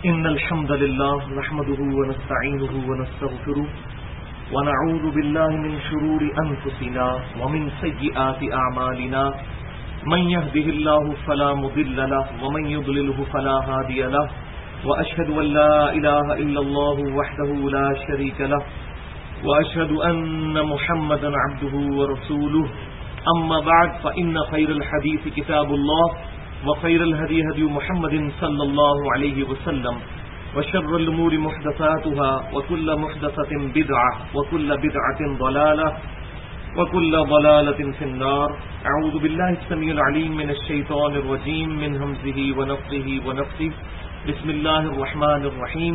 إن الحمد لله نحمده ونستعينه ونستغفره ونعوذ بالله من شرور أنفسنا ومن سيئات أعمالنا من يهده الله فلا مضل له ومن يضلله فلا هادي له وأشهد أن لا إله إلا الله وحده لا شريك له وأشهد أن محمدا عبده ورسوله أما بعد فإن خير الحديث كتاب الله وخير الهدي هدي محمد صلى الله عليه وسلم وشر الأمور محدثاتها وكل محدثة بدعة وكل بدعة ضلالة وكل ضلالة في النار. أعوذ بالله السميع العليم من الشيطان الرجيم من همزه ونفخه ونفثه. بسم الله الرحمن الرحيم.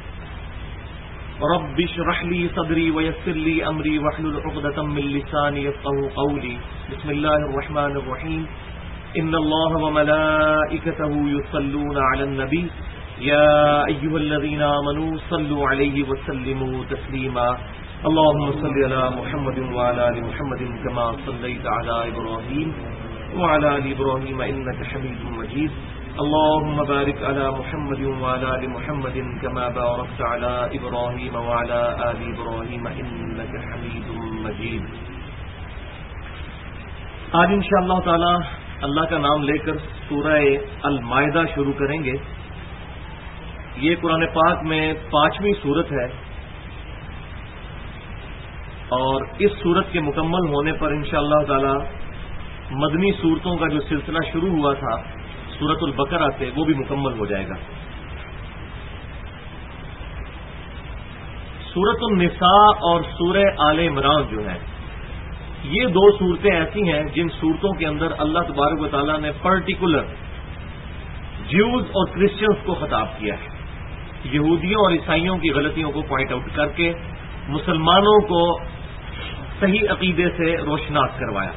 رب اشرح لي صدري ويسر لي أمري واحلل عقدة من لساني يفقهوا قولي. بسم الله الرحمن الرحيم. إن الله وملائكته يصلون على النبي يا أيها الذين آمنوا صلوا عليه وسلموا تسليما. اللهم صل على محمد وعلى آل محمد كما صليت على إبراهيم وعلى آل إبراهيم إنك حميد مجيد. اللهم بارك على محمد وعلى آل محمد كما باركت على إبراهيم وعلى آل إبراهيم إنك حميد مجيد. آج انشاءاللہ تعالی اللہ کا نام لے کر سورہ المائدہ شروع کریں گے. یہ قرآن پاک میں 5ویں سورت ہے اور اس سورت کے مکمل ہونے پر انشاءاللہ تعالی مدنی سورتوں کا جو سلسلہ شروع ہوا تھا سورۃ البقرہ سے وہ بھی مکمل ہو جائے گا. سورۃ النساء اور سورہ آل عمران جو ہے یہ دو صورتیں ایسی ہیں جن صورتوں کے اندر اللہ تبارک و تعالیٰ نے پرٹیکولر جیوز اور کرسچنز کو خطاب کیا ہے. یہودیوں اور عیسائیوں کی غلطیوں کو پوائنٹ آؤٹ کر کے مسلمانوں کو صحیح عقیدے سے روشناس کروایا.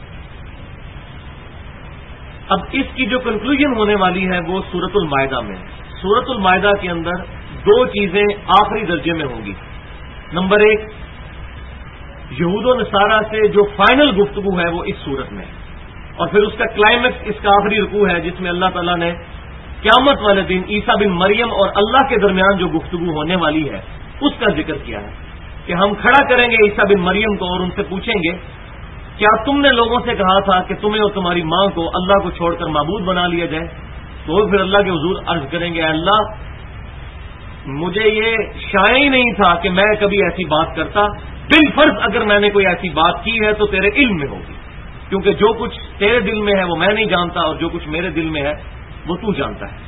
اب اس کی جو کنکلوژن ہونے والی ہے وہ سورۃ المائدہ میں. سورۃ المائدہ کے اندر دو چیزیں آخری درجے میں ہوں گی. نمبر 1 یہود و نصارہ سے جو فائنل گفتگو ہے وہ اس صورت میں، اور پھر اس کا کلائمیکس اس کا آخری رکوع ہے جس میں اللہ تعالیٰ نے قیامت والے دن عیسیٰ بن مریم اور اللہ کے درمیان جو گفتگو ہونے والی ہے اس کا ذکر کیا ہے کہ ہم کھڑا کریں گے عیسیٰ بن مریم کو اور ان سے پوچھیں گے کیا تم نے لوگوں سے کہا تھا کہ تمہیں اور تمہاری ماں کو اللہ کو چھوڑ کر معبود بنا لیا جائے؟ تو وہ پھر اللہ کے حضور عرض کریں گے اے اللہ مجھے یہ شائع ہی نہیں تھا کہ میں کبھی ایسی بات کرتا. بالفرض اگر میں نے کوئی ایسی بات کی ہے تو تیرے علم میں ہوگی، کیونکہ جو کچھ تیرے دل میں ہے وہ میں نہیں جانتا اور جو کچھ میرے دل میں ہے وہ تو جانتا ہے.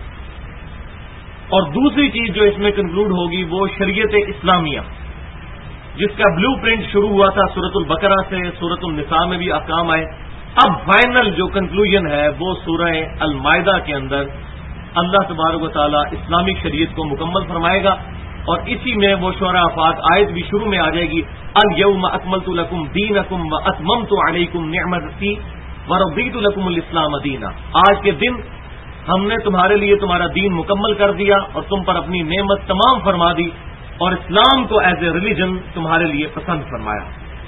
اور دوسری چیز جو اس میں کنکلوڈ ہوگی وہ شریعت اسلامیہ جس کا بلو پرنٹ شروع ہوا تھا سورۃ البقرہ سے، سورۃ النساء میں بھی احکام آئے. اب فائنل جو کنکلوژن ہے وہ سورہ المائدہ کے اندر اللہ تبارک و تعالی اسلامک شریعت کو مکمل فرمائے گا، اور اسی میں وہ شعراء افات آیت بھی شروع میں آ جائے گی الیوم اکملت لکم دینکم واتممت علیکم نعمتی ورضیت لکم الاسلام دینا. آج کے دن ہم نے تمہارے لیے تمہارا دین مکمل کر دیا اور تم پر اپنی نعمت تمام فرما دی اور اسلام کو ایز اے ریلیجن تمہارے لیے پسند فرمایا.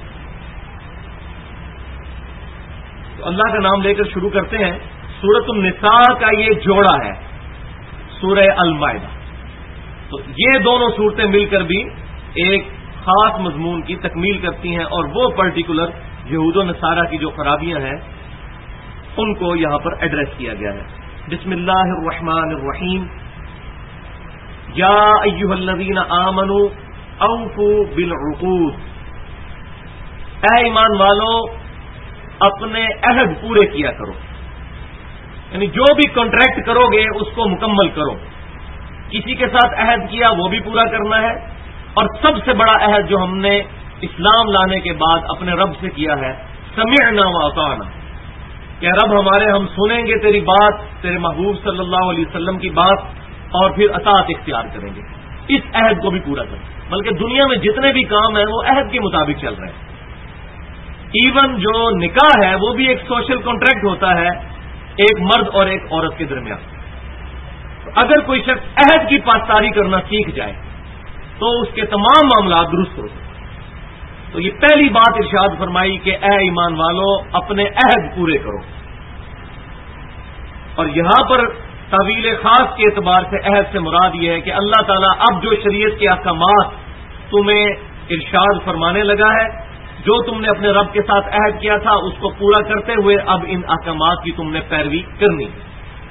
تو اللہ کا نام لے کر شروع کرتے ہیں. سورۃ النساء کا یہ جوڑا ہے سورہ المائدہ. تو یہ دونوں صورتیں مل کر بھی ایک خاص مضمون کی تکمیل کرتی ہیں اور وہ پرٹیکولر یہود و نصارہ کی جو خرابیاں ہیں ان کو یہاں پر ایڈریس کیا گیا ہے. بسم اللہ الرحمن الرحیم. یا ایھا الذین آمنوا اوفوا بالعقود. اے ایمان والو اپنے عہد پورے کیا کرو، یعنی جو بھی کانٹریکٹ کرو گے اس کو مکمل کرو. کسی کے ساتھ عہد کیا وہ بھی پورا کرنا ہے، اور سب سے بڑا عہد جو ہم نے اسلام لانے کے بعد اپنے رب سے کیا ہے سمعنا واطعنا، کہ رب ہمارے ہم سنیں گے تیری بات، تیرے محبوب صلی اللہ علیہ وسلم کی بات، اور پھر اطاعت اختیار کریں گے. اس عہد کو بھی پورا کریں. بلکہ دنیا میں جتنے بھی کام ہیں وہ عہد کے مطابق چل رہے ہیں. ایون جو نکاح ہے وہ بھی ایک سوشل کانٹریکٹ ہوتا ہے ایک مرد اور ایک عورت کے درمیان. اگر کوئی شخص عہد کی پاسداری کرنا سیکھ جائے تو اس کے تمام معاملات درست ہوتے ہیں. تو یہ پہلی بات ارشاد فرمائی کہ اے ایمان والو اپنے عہد پورے کرو. اور یہاں پر طویل خاص کے اعتبار سے عہد سے مراد یہ ہے کہ اللہ تعالیٰ اب جو شریعت کے احکامات تمہیں ارشاد فرمانے لگا ہے، جو تم نے اپنے رب کے ساتھ عہد کیا تھا اس کو پورا کرتے ہوئے اب ان احکامات کی تم نے پیروی کرنی ہے۔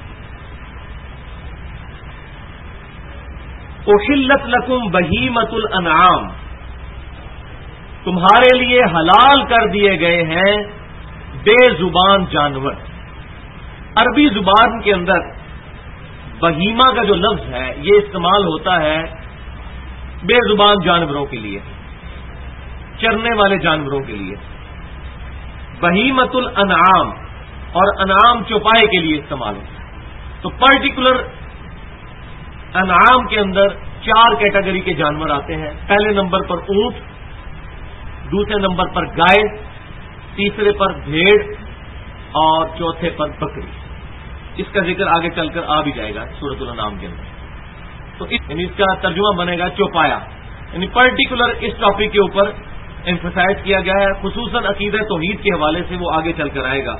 احلت لکم بہیمۃ الانعام، تمہارے لیے حلال کر دیے گئے ہیں بے زبان جانور۔ عربی زبان کے اندر بہیمہ کا جو لفظ ہے یہ استعمال ہوتا ہے بے زبان جانوروں کے لیے، چرنے والے جانوروں کے لیے۔ بہیمۃ الانعام اور انعام چوپائے کے لیے استعمال ہوتا ہے۔ تو پرٹیکولر انعام کے اندر 4 کیٹیگری کے جانور آتے ہیں۔ پہلے نمبر پر اونٹ، دوسرے نمبر پر گائے، تیسرے پر بھیڑ اور چوتھے پر بکری۔ اس کا ذکر آگے چل کر آ بھی جائے گا سورۃ الانعام کے اندر۔ تو اس کا ترجمہ بنے گا چوپایا، یعنی پرٹیکولر اس ٹاپک کے اوپر ایمفسائز کیا گیا ہے، خصوصاً عقیدہ توحید کے حوالے سے وہ آگے چل کر آئے گا۔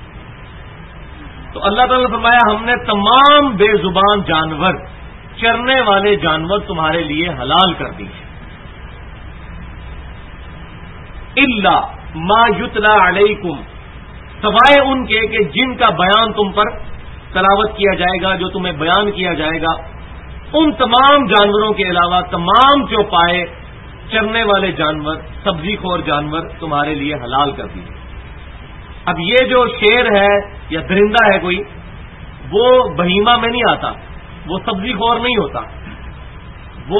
تو اللہ تعالیٰ نے فرمایا ہم نے تمام بے زبان جانور، چرنے والے جانور تمہارے لیے حلال کر دی ہے، الا ما یتلا علیکم، سوائے ان کے کہ جن کا بیان تم پر تلاوت کیا جائے گا، جو تمہیں بیان کیا جائے گا، ان تمام جانوروں کے علاوہ تمام چوپائے، چرنے والے جانور، سبزی خور جانور تمہارے لیے حلال کر دیے۔ اب یہ جو شیر ہے یا درندہ ہے کوئی، وہ بہیمہ میں نہیں آتا، وہ سبزی خور نہیں ہوتا، وہ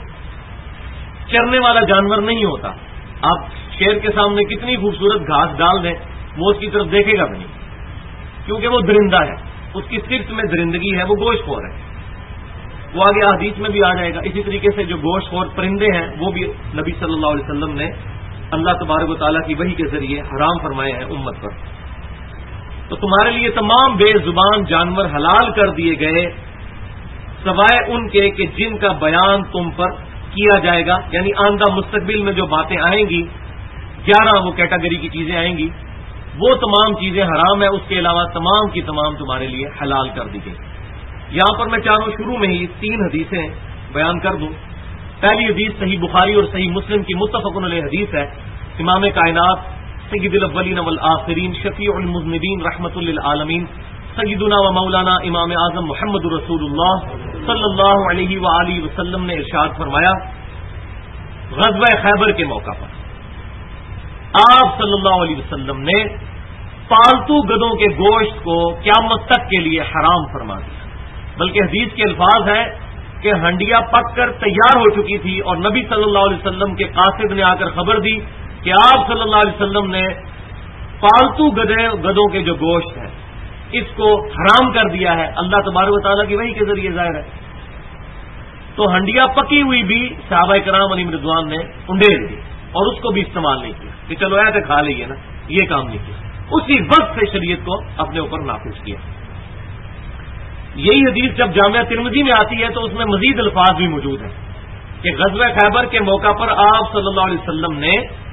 چرنے والا جانور نہیں ہوتا۔ آپ شیر کے سامنے کتنی خوبصورت گھاس ڈال دیں وہ اس کی طرف دیکھے گا بھی نہیں، کیونکہ وہ درندہ ہے، اس کی صرف میں درندگی ہے، وہ گوشت خور ہے۔ وہ آگے حدیث میں بھی آ جائے گا۔ اسی طریقے سے جو گوشت خور پرندے ہیں وہ بھی نبی صلی اللہ علیہ وسلم نے اللہ تبارک و تعالیٰ کی وحی کے ذریعے حرام فرمائے ہیں امت پر۔ تو تمہارے لیے تمام بے زبان جانور حلال کر دیے گئے، سوائے ان کے کہ جن کا بیان تم پر کیا جائے گا، یعنی آئندہ مستقبل میں جو باتیں آئیں گی، 11 وہ کیٹیگری کی چیزیں آئیں گی، وہ تمام چیزیں حرام ہے، اس کے علاوہ تمام کی تمام تمہارے لیے حلال کر دی گئی۔ یہاں پر میں چاہوں شروع میں ہی 3 حدیثیں بیان کر دوں۔ پہلی حدیث صحیح بخاری اور صحیح مسلم کی متفق علیہ حدیث ہے۔ امام کائنات سید الاولین والآخرین شفیع المذنبین رحمۃ للعالمین سیدنا و مولانا امام اعظم محمد رسول اللہ صلی اللہ علیہ وآلہ وسلم نے ارشاد فرمایا، غزوہ خیبر کے موقع پر آپ صلی اللہ علیہ وسلم نے پالتو گدوں کے گوشت کو قیامت تک کے لیے حرام فرما دیا، بلکہ حدیث کے الفاظ ہیں کہ ہنڈیا پک کر تیار ہو چکی تھی اور نبی صلی اللہ علیہ وسلم کے قاصد نے آ کر خبر دی کہ آپ صلی اللہ علیہ وسلم نے پالتو گدوں کے جو گوشت ہے اس کو حرام کر دیا ہے، اللہ تبارک و تعالیٰ کی وحی کے ذریعے ظاہر ہے۔ تو ہنڈیا پکی ہوئی بھی صحابہ کرام علیہ رضوان نے انڈیل دی اور اس کو بھی استعمال نہیں کیا کہ چلو ایسے کھا لیے نا، یہ کام نہیں کیا، اسی وقت سے شریعت کو اپنے اوپر نافذ کیا۔ یہی حدیث جب جامعہ ترمذی میں آتی ہے تو اس میں مزید الفاظ بھی موجود ہیں کہ غزوہ خیبر کے موقع پر آپ صلی اللہ علیہ وسلم نے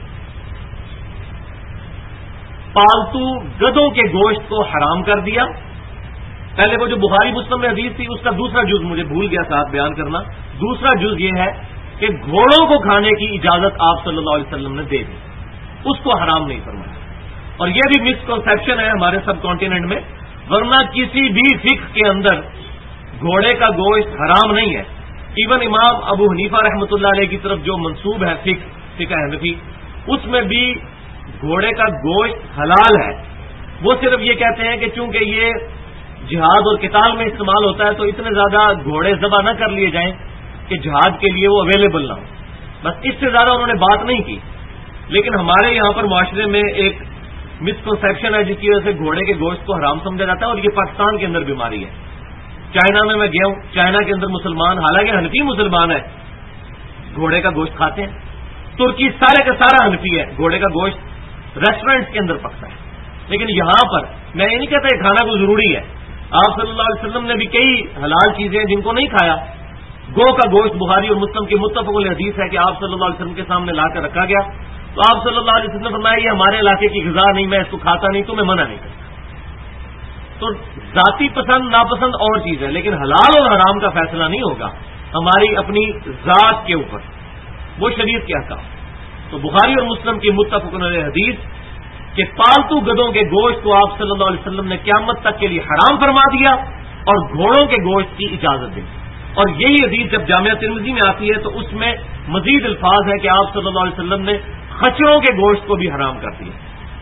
پالتو گدوں کے گوشت کو حرام کر دیا۔ پہلے وہ جو بخاری مسلم میں حدیث تھی اس کا دوسرا جز مجھے بھول گیا ساتھ بیان کرنا۔ دوسرا جز یہ ہے کہ گھوڑوں کو کھانے کی اجازت آپ صلی اللہ علیہ وسلم نے دے دی، اس کو حرام نہیں فرمایا۔ اور یہ بھی مسکنسیپشن ہے ہمارے سب کانٹیننٹ میں، ورنہ کسی بھی فقہ کے اندر گھوڑے کا گوشت حرام نہیں ہے۔ ایون امام ابو حنیفہ رحمۃ اللہ علیہ کی طرف جو منسوب ہے فقہ حنفی، اس میں بھی گھوڑے کا گوشت حلال ہے۔ وہ صرف یہ کہتے ہیں کہ چونکہ یہ جہاد اور قتال میں استعمال ہوتا ہے تو اتنے زیادہ گھوڑے ذبح نہ کر لیے جائیں کہ جہاد کے لیے وہ اویلیبل نہ ہو، بس اس سے زیادہ انہوں نے بات نہیں کی۔ لیکن ہمارے یہاں پر معاشرے میں ایک مسکنسیپشن ہے جس کی وجہ سے گھوڑے کے گوشت کو حرام سمجھا جاتا ہے، اور یہ پاکستان کے اندر بیماری ہے۔ چائنا میں گیا ہوں، چائنا کے اندر مسلمان، حالانکہ حنفی مسلمان ہے، گھوڑے کا گوشت کھاتے ہیں۔ ترکی سارے کا سارا حنفی ہے، گھوڑے کا گوشت ریسٹورینٹس کے اندر پکتا ہے۔ لیکن یہاں پر میں یہ نہیں کہتا یہ کھانا کوئی ضروری ہے، آپ صلی اللہ علیہ وسلم نے بھی کئی حلال چیزیں جن کو نہیں کھایا۔ گو کا گوشت بخاری اور مسلم کی متفق علیہ حدیث ہے کہ آپ صلی اللہ علیہ وسلم کے سامنے لا کر رکھا گیا تو آپ صلی اللہ علیہ وسلم نے فرمایا یہ ہمارے علاقے کی غذا نہیں، میں اس کو کھاتا نہیں، تو میں منع نہیں کرتا۔ تو ذاتی پسند ناپسند اور چیز ہے، لیکن حلال اور حرام کا فیصلہ نہیں ہوگا ہماری اپنی ذات کے اوپر، وہ شریعت کے احکام۔ تو بخاری اور مسلم کی متفق علیہ حدیث کہ پالتو گدھوں کے گوشت کو آپ صلی اللہ علیہ وسلم نے قیامت تک کے لیے حرام فرما دیا اور گھوڑوں کے گوشت کی اجازت دی، اور یہی حدیث جب جامعہ ترمذی میں آتی ہے تو اس میں مزید الفاظ ہے کہ آپ صلی اللہ علیہ وسلم نے خچروں کے گوشت کو بھی حرام کر دیا۔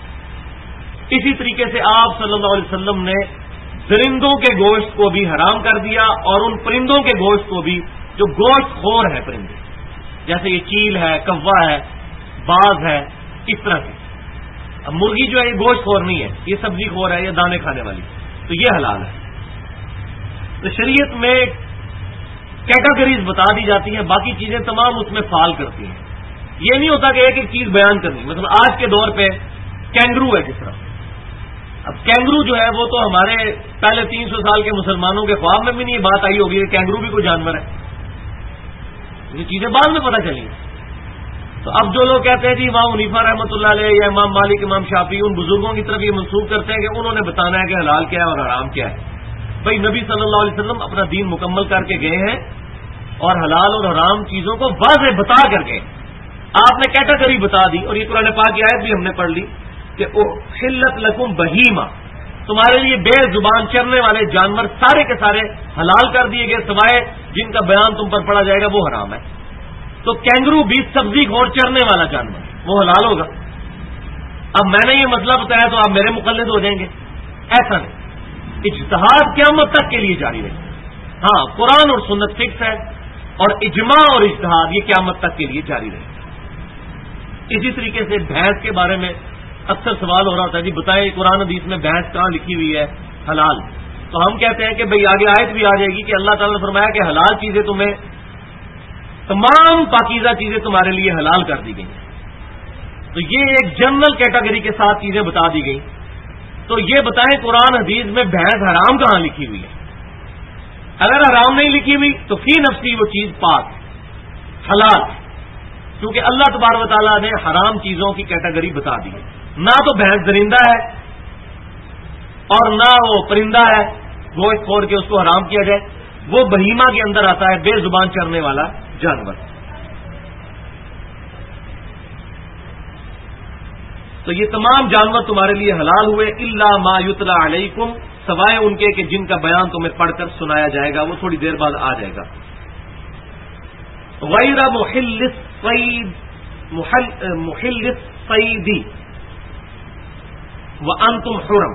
اسی طریقے سے آپ صلی اللہ علیہ وسلم نے درندوں کے گوشت کو بھی حرام کر دیا، اور ان پرندوں کے گوشت کو بھی جو گوشت خور ہے، پرندے جیسے یہ چیل ہے، کوا ہے، باز ہے، اس طرح کی۔ اب مرغی جو ہے یہ گوشت خور نہیں ہے، یہ سبزی خور ہے، یہ دانے کھانے والی، تو یہ حلال ہے۔ تو شریعت میں کیٹاگریز بتا دی جاتی ہیں، باقی چیزیں تمام اس میں فال کرتی ہیں۔ یہ نہیں ہوتا کہ ایک ایک چیز بیان کرنی، مثلا آج کے دور پہ کینگرو ہے جس طرح، اب کینگرو جو ہے وہ تو ہمارے پہلے 300 سال کے مسلمانوں کے خواب میں بھی نہیں بات آئی ہوگی کہ کینگرو بھی کوئی جانور ہے، یہ چیزیں بعد میں پتہ چلی۔ تو اب جو لوگ کہتے ہیں جی امام حنیفہ رحمۃ اللہ علیہ یا امام مالک، امام شافعی، ان بزرگوں کی طرف یہ منسوخ کرتے ہیں کہ انہوں نے بتانا ہے کہ حلال کیا ہے اور حرام کیا ہے۔ بھائی نبی صلی اللہ علیہ وسلم اپنا دین مکمل کر کے گئے ہیں اور حلال اور حرام چیزوں کو واضح بتا کر گئے، آپ نے کیٹاگری بتا دی، اور یہ قرآن پاک کی آیت بھی ہم نے پڑھ لی کہ احلت لکم بہیمہ، تمہارے لیے بے زبان چرنے والے جانور سارے کے سارے حلال کر دیے گئے، سوائے جن کا بیان تم پر پڑا جائے گا وہ حرام ہے۔ تو کینگرو بھی سبزی گھوڑ چرنے والا جانور، وہ حلال ہوگا۔ اب میں نے یہ مسئلہ بتایا تو آپ میرے مقلد ہو جائیں گے، ایسا نہیں۔ اجتہاد قیامت تک کے لیے جاری رہے، ہاں قرآن اور سنت فکس ہے، اور اجماع اور اجتہاد یہ قیامت تک کے لیے جاری رہے۔ اسی طریقے سے بھینس کے بارے میں اکثر سوال ہو رہا ہوتا ہے، جی بتائیں قرآن حدیث میں بھینس کہاں لکھی ہوئی ہے حلال؟ تو ہم کہتے ہیں کہ بھئی آگے آیت بھی آ جائے گی کہ اللہ تعالیٰ نے فرمایا کہ حلال چیزیں تمہیں، تمام پاکیزہ چیزیں تمہارے لیے حلال کر دی گئی ہیں۔ تو یہ ایک جنرل کیٹیگری کے ساتھ چیزیں بتا دی گئی۔ تو یہ بتائیں قرآن حدیث میں بھینس حرام کہاں لکھی ہوئی ہے؟ اگر حرام نہیں لکھی ہوئی تو فی نفسی وہ چیز پاک حلال، کیونکہ اللہ تبارک و تعالیٰ نے حرام چیزوں کی کیٹیگری بتا دی ہے۔ نہ تو بھینس درندہ ہے اور نہ وہ پرندہ ہے گوشت خور کے اس کو حرام کیا جائے، وہ بہیمہ کے اندر آتا ہے، بے زبان چرنے والا جانور۔ تو یہ تمام جانور تمہارے لیے حلال ہوئے، الا ما یتلا علیکم، سوائے ان کے کہ جن کا بیان تمہیں پڑھ کر سنایا جائے گا، وہ تھوڑی دیر بعد آ جائے گا۔ غیر محل الصید وانتم حرم،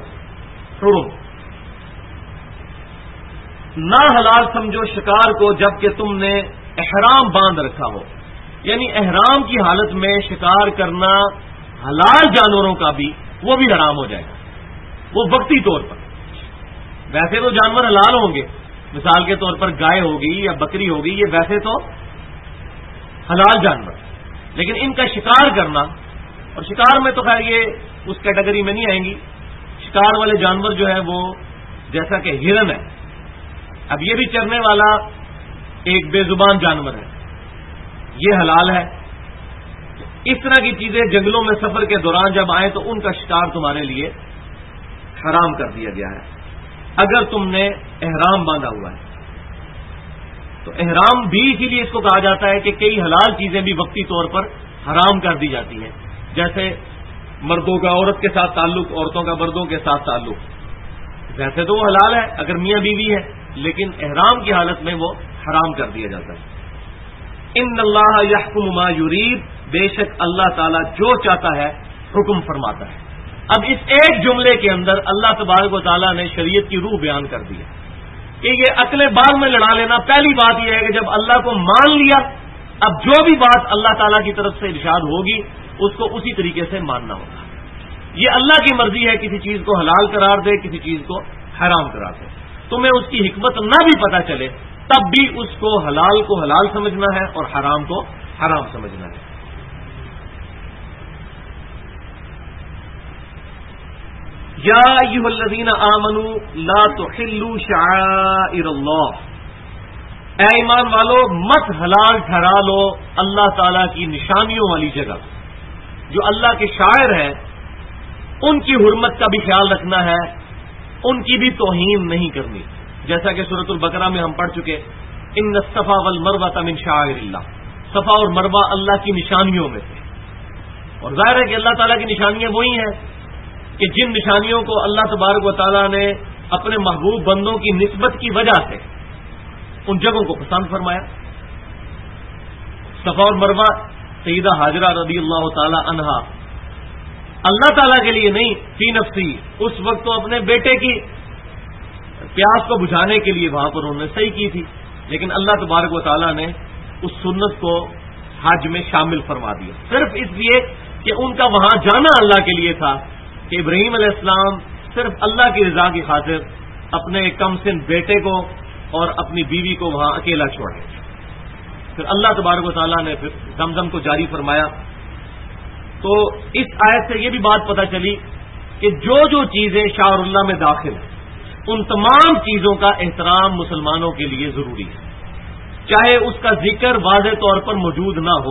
نہ حلال سمجھو شکار کو جبکہ تم نے احرام باندھ رکھا ہو، یعنی احرام کی حالت میں شکار کرنا حلال جانوروں کا بھی وہ بھی حرام ہو جائے گا، وہ وقتی طور پر۔ ویسے تو جانور حلال ہوں گے، مثال کے طور پر گائے ہوگی یا بکری ہوگی، یہ ویسے تو حلال جانور، لیکن ان کا شکار کرنا، اور شکار میں تو خیر یہ اس کیٹیگری میں نہیں آئیں گی، شکار والے جانور جو ہے وہ جیسا کہ ہرن ہے، اب یہ بھی چرنے والا ایک بے زبان جانور ہے، یہ حلال ہے۔ اس طرح کی چیزیں جنگلوں میں سفر کے دوران جب آئیں تو ان کا شکار تمہارے لیے حرام کر دیا گیا ہے اگر تم نے احرام باندھا ہوا ہے۔ تو احرام بھی اسی لیے اس کو کہا جاتا ہے کہ کئی حلال چیزیں بھی وقتی طور پر حرام کر دی جاتی ہیں، جیسے مردوں کا عورت کے ساتھ تعلق، عورتوں کا مردوں کے ساتھ تعلق، ویسے تو وہ حلال ہے اگر میاں بیوی ہے، لیکن احرام کی حالت میں وہ حرام کر دیا جاتا ہے۔ ان اللہ یحکم ما یرید، بے شک اللہ تعالیٰ جو چاہتا ہے حکم فرماتا ہے۔ اب اس ایک جملے کے اندر اللہ تبارک و تعالیٰ نے شریعت کی روح بیان کر دی ہے کہ یہ عقل بال میں لڑا لینا، پہلی بات یہ ہے کہ جب اللہ کو مان لیا، اب جو بھی بات اللہ تعالیٰ کی طرف سے ارشاد ہوگی اس کو اسی طریقے سے ماننا ہوگا۔ یہ اللہ کی مرضی ہے، کسی چیز کو حلال قرار دے، کسی چیز کو حرام قرار دے۔ تمہیں اس کی حکمت نہ بھی پتہ چلے تب بھی اس کو حلال سمجھنا ہے اور حرام کو حرام سمجھنا ہے۔ یا ایھا الذین آمنوا لا تحلوا شعائر اللہ، اے ایمان والو مت حلال ٹھہرا لو اللہ تعالی کی نشانیوں والی جگہ، جو اللہ کے شاعر ہیں ان کی حرمت کا بھی خیال رکھنا ہے، ان کی بھی توہین نہیں کرنی، جیسا کہ سورۃ البقرہ میں ہم پڑھ چکے، ان الصفا والمروہ من شعائر اللہ، صفا اور مروہ اللہ کی نشانیوں میں سے، اور ظاہر ہے کہ اللہ تعالیٰ کی نشانیاں وہی ہیں کہ جن نشانیوں کو اللہ تبارک و تعالیٰ نے اپنے محبوب بندوں کی نسبت کی وجہ سے ان جگہوں کو پسند فرمایا۔ صفا اور مروہ سیدہ ہاجرہ رضی اللہ تعالی عنہا اللہ تعالیٰ کے لیے نہیں، فی نفسی، اس وقت تو اپنے بیٹے کی پیاس کو بجھانے کے لیے وہاں پر انہوں نے صحیح کی تھی، لیکن اللہ تبارک و تعالیٰ نے اس سنت کو حج میں شامل فرما دیا، صرف اس لیے کہ ان کا وہاں جانا اللہ کے لیے تھا کہ ابراہیم علیہ السلام صرف اللہ کی رضا کی خاطر اپنے کم سن بیٹے کو اور اپنی بیوی کو وہاں اکیلا چھوڑے۔ پھر اللہ تبارک و تعالیٰ نے پھر زمزم کو جاری فرمایا۔ تو اس آیت سے یہ بھی بات پتہ چلی کہ جو جو چیزیں شعائر اللہ میں داخل ہیں ان تمام چیزوں کا احترام مسلمانوں کے لیے ضروری ہے، چاہے اس کا ذکر واضح طور پر موجود نہ ہو۔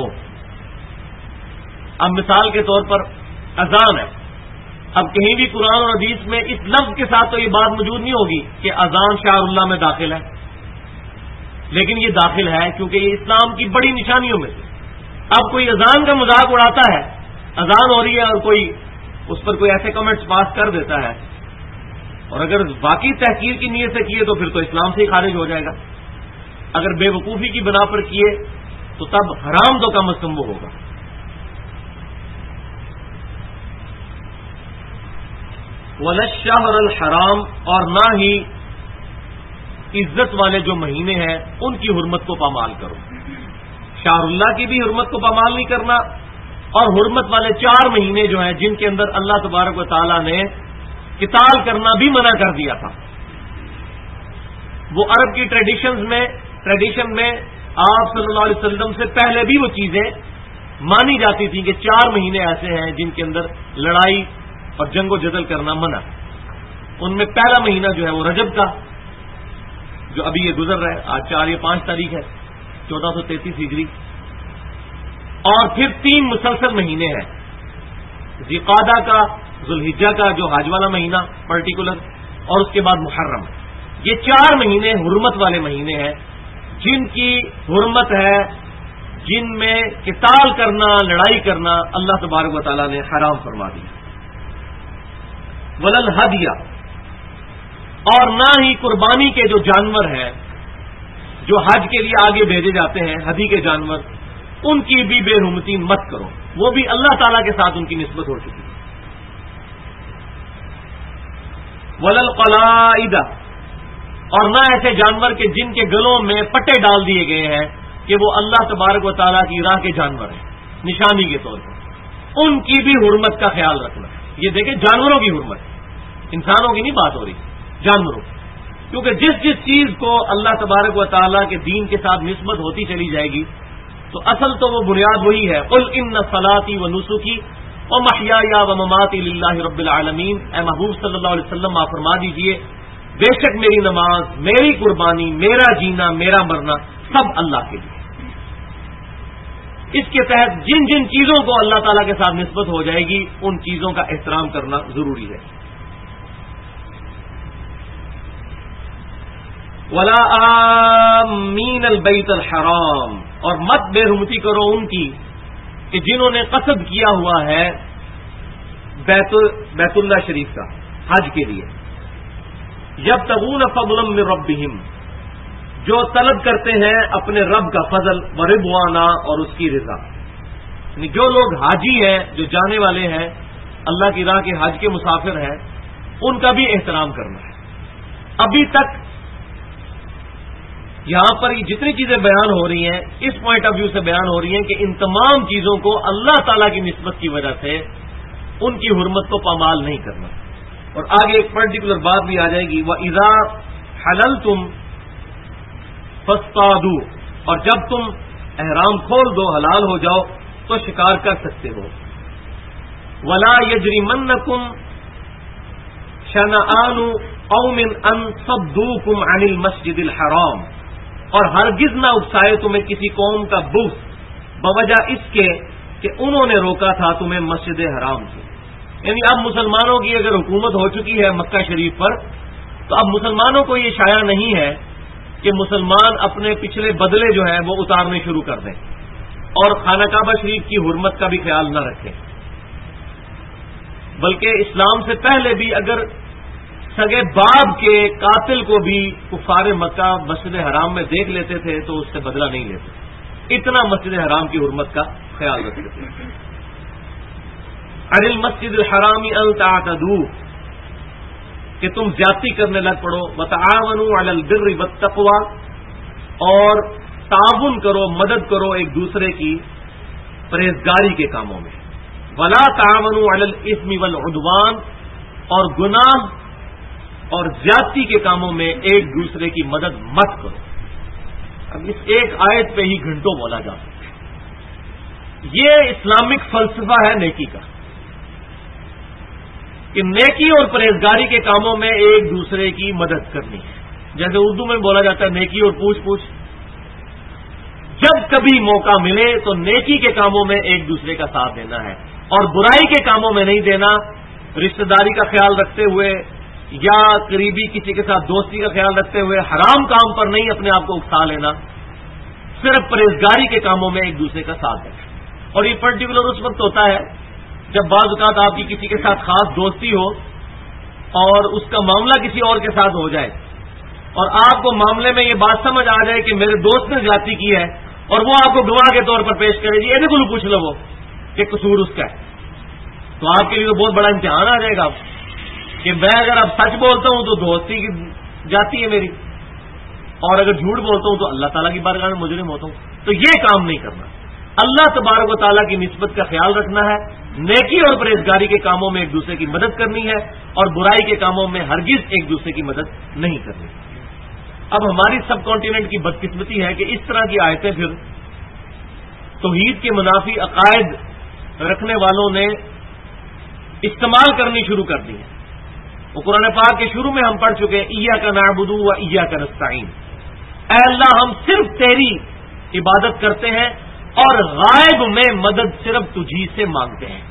اب مثال کے طور پر اذان ہے، اب کہیں بھی قرآن اور حدیث میں اس لفظ کے ساتھ تو یہ بات موجود نہیں ہوگی کہ اذان شعائر اللہ میں داخل ہے، لیکن یہ داخل ہے کیونکہ یہ اسلام کی بڑی نشانیوں میں سے۔ اب کوئی اذان کا مذاق اڑاتا ہے، اذان ہو رہی ہے اور کوئی اس پر کوئی ایسے کمنٹس پاس کر دیتا ہے، اور اگر واقعی تحقیر کی نیت سے کیے تو پھر تو اسلام سے ہی خارج ہو جائے گا، اگر بے وقوفی کی بنا پر کیے تو تب حرام تو کم از کم وہ ہوگا۔ وَلَلشَّهْرَ الْحَرَامِ، اور نہ ہی عزت والے جو مہینے ہیں ان کی حرمت کو پامال کرو۔ شہر اللہ کی بھی حرمت کو پامال نہیں کرنا، اور حرمت والے 4 مہینے جو ہیں جن کے اندر اللہ تبارک و تعالیٰ نے قتال کرنا بھی منع کر دیا تھا۔ وہ عرب کی ٹریڈیشن میں آپ صلی اللہ علیہ وسلم سے پہلے بھی وہ چیزیں مانی جاتی تھیں کہ 4 مہینے ایسے ہیں جن کے اندر لڑائی اور جنگ و جدل کرنا منع۔ ان میں پہلا مہینہ جو ہے وہ رجب کا، جو ابھی یہ گزر رہا ہے، آج 4 یا 5 تاریخ ہے 1433 ہجری، اور پھر 3 مسلسل مہینے ہیں، ذوالقعدہ کا، ذوالحجہ کا جو حج والا مہینہ پرٹیکولر، اور اس کے بعد محرم۔ یہ 4 مہینے حرمت والے مہینے ہیں جن کی حرمت ہے، جن میں قتال کرنا، لڑائی کرنا اللہ تبارک و تعالیٰ نے حرام فرما دیا۔ وَلَلْهَدْيَ، اور نہ ہی قربانی کے جو جانور ہیں جو حج کے لیے آگے بھیجے جاتے ہیں، ہدی کے جانور، ان کی بھی بے حرمتی مت کرو، وہ بھی اللہ تعالیٰ کے ساتھ ان کی نسبت ہو چکی ہے۔ وَلَلْقَلَائِدَ، اور نہ ایسے جانور کہ جن کے گلوں میں پٹے ڈال دیے گئے ہیں کہ وہ اللہ تبارک و تعالیٰ کی راہ کے جانور ہیں نشانی کے طور پر، ان کی بھی حرمت کا خیال رکھنا۔ یہ دیکھیں جانوروں کی حرمت، انسانوں کی نہیں بات ہو رہی، جانوروں کی، کیونکہ جس جس چیز کو اللہ تبارک و تعالیٰ کے دین کے ساتھ نسبت ہوتی چلی جائے گی تو اصل تو وہ بنیاد وہی ہے۔ قل ان صلاتی و نسکی و محیای و مماتی للہ رب العالمین، اے محبوب صلی اللہ علیہ وسلم آپ فرما دیجئے بے شک میری نماز، میری قربانی، میرا جینا، میرا مرنا سب اللہ کے لیے۔ اس کے تحت جن جن چیزوں کو اللہ تعالیٰ کے ساتھ نسبت ہو جائے گی ان چیزوں کا احترام کرنا ضروری ہے۔ وَلَا آمِينَ الْبَيْتَ الْحَرَامِ، اور مت بے حرمتی کرو ان کی کہ جنہوں نے قصد کیا ہوا ہے بیت اللہ شریف کا حج کے لیے، یبتغون فضلا من ربہم، جو طلب کرتے ہیں اپنے رب کا فضل، ورضوانا، اور اس کی رضا، یعنی جو لوگ حاجی ہیں، جو جانے والے ہیں اللہ کی راہ کے حج کے مسافر ہیں، ان کا بھی احترام کرنا ہے۔ ابھی تک یہاں پر جتنی چیزیں بیان ہو رہی ہیں اس پوائنٹ آف ویو سے بیان ہو رہی ہیں کہ ان تمام چیزوں کو اللہ تعالیٰ کی نسبت کی وجہ سے ان کی حرمت کو پامال نہیں کرنا۔ اور آگے ایک پرٹیکولر بات بھی آ جائے گی، وَإِذَا حَلَلْتُمْ فَاصْطَادُوا، اور جب تم احرام کھول دو، حلال ہو جاؤ تو شکار کر سکتے ہو۔ وَلَا يَجْرِمَنَّكُمْ شَنَآنُ قَوْمٍ أَن صَدُّوكُمْ عَنِ الْمَسْجِدِ الْحَرَامِ، اور ہرگز نہ اکسائے تمہیں کسی قوم کا بغض بوجہ اس کے کہ انہوں نے روکا تھا تمہیں مسجد حرام سے۔ یعنی اب مسلمانوں کی اگر حکومت ہو چکی ہے مکہ شریف پر، تو اب مسلمانوں کو یہ شایع نہیں ہے کہ مسلمان اپنے پچھلے بدلے جو ہیں وہ اتارنے شروع کر دیں اور خانہ کعبہ شریف کی حرمت کا بھی خیال نہ رکھیں، بلکہ اسلام سے پہلے بھی اگر سگے باپ کے قاتل کو بھی کفار مکہ مسجد حرام میں دیکھ لیتے تھے تو اس سے بدلہ نہیں لیتے، اتنا مسجد حرام کی حرمت کا خیال رکھتے تھے۔ عن المسجد الحرام ان تعتدوا، کہ تم زیادتی کرنے لگ پڑو، وتعاونوا علی البر والتقوی، اور تعاون کرو، مدد کرو ایک دوسرے کی پرہیزگاری کے کاموں میں، ولا تعاونوا علی الاثم والعدوان، اور گناہ اور زیادتی کے کاموں میں ایک دوسرے کی مدد مت کرو۔ اب اس ایک آیت پہ ہی گھنٹوں بولا جا سکتا ہے۔ یہ اسلامک فلسفہ ہے نیکی کا، کہ نیکی اور پرہیزگاری کے کاموں میں ایک دوسرے کی مدد کرنی ہے۔ جیسے اردو میں بولا جاتا ہے نیکی اور پوچھ پوچھ، جب کبھی موقع ملے تو نیکی کے کاموں میں ایک دوسرے کا ساتھ دینا ہے اور برائی کے کاموں میں نہیں دینا، رشتہ داری کا خیال رکھتے ہوئے یا قریبی کسی کے ساتھ دوستی کا خیال رکھتے ہوئے حرام کام پر نہیں اپنے آپ کو اکسا لینا، صرف پرہیزگاری کے کاموں میں ایک دوسرے کا ساتھ دینا۔ اور یہ پرٹیکولر اس وقت ہوتا ہے جب بعض اوقات آپ کی کسی کے ساتھ خاص دوستی ہو اور اس کا معاملہ کسی اور کے ساتھ ہو جائے اور آپ کو معاملے میں یہ بات سمجھ آ جائے کہ میرے دوست نے زیادتی کی ہے اور وہ آپ کو گواہ کے طور پر پیش کرے، جی یہ کو پوچھ لو وہ کہ قصور اس کا ہے، تو آپ کے لیے تو بہت بڑا امتحان آ جائے گا کہ میں اگر اب سچ بولتا ہوں تو دوستی کی جاتی ہے میری، اور اگر جھوٹ بولتا ہوں تو اللہ تعالیٰ کی بارگاہ میں مجرم ہوتا ہوں۔ تو یہ کام نہیں کرنا، اللہ تبارک و تعالیٰ کی نسبت کا خیال رکھنا ہے، نیکی اور پرہیزگاری کے کاموں میں ایک دوسرے کی مدد کرنی ہے اور برائی کے کاموں میں ہرگز ایک دوسرے کی مدد نہیں کرنی۔ اب ہماری سب کانٹیننٹ کی بدقسمتی ہے کہ اس طرح کی آیتیں پھر توحید کے منافی عقائد رکھنے والوں نے استعمال کرنی شروع کر دی ہے۔ وہ قرآن پاک کے شروع میں ہم پڑھ چکے ہیں، ایاک نعبد و ایاک نستعین، اے اللہ ہم صرف تیری عبادت کرتے ہیں اور غائب میں مدد صرف تجھی سے مانگتے ہیں۔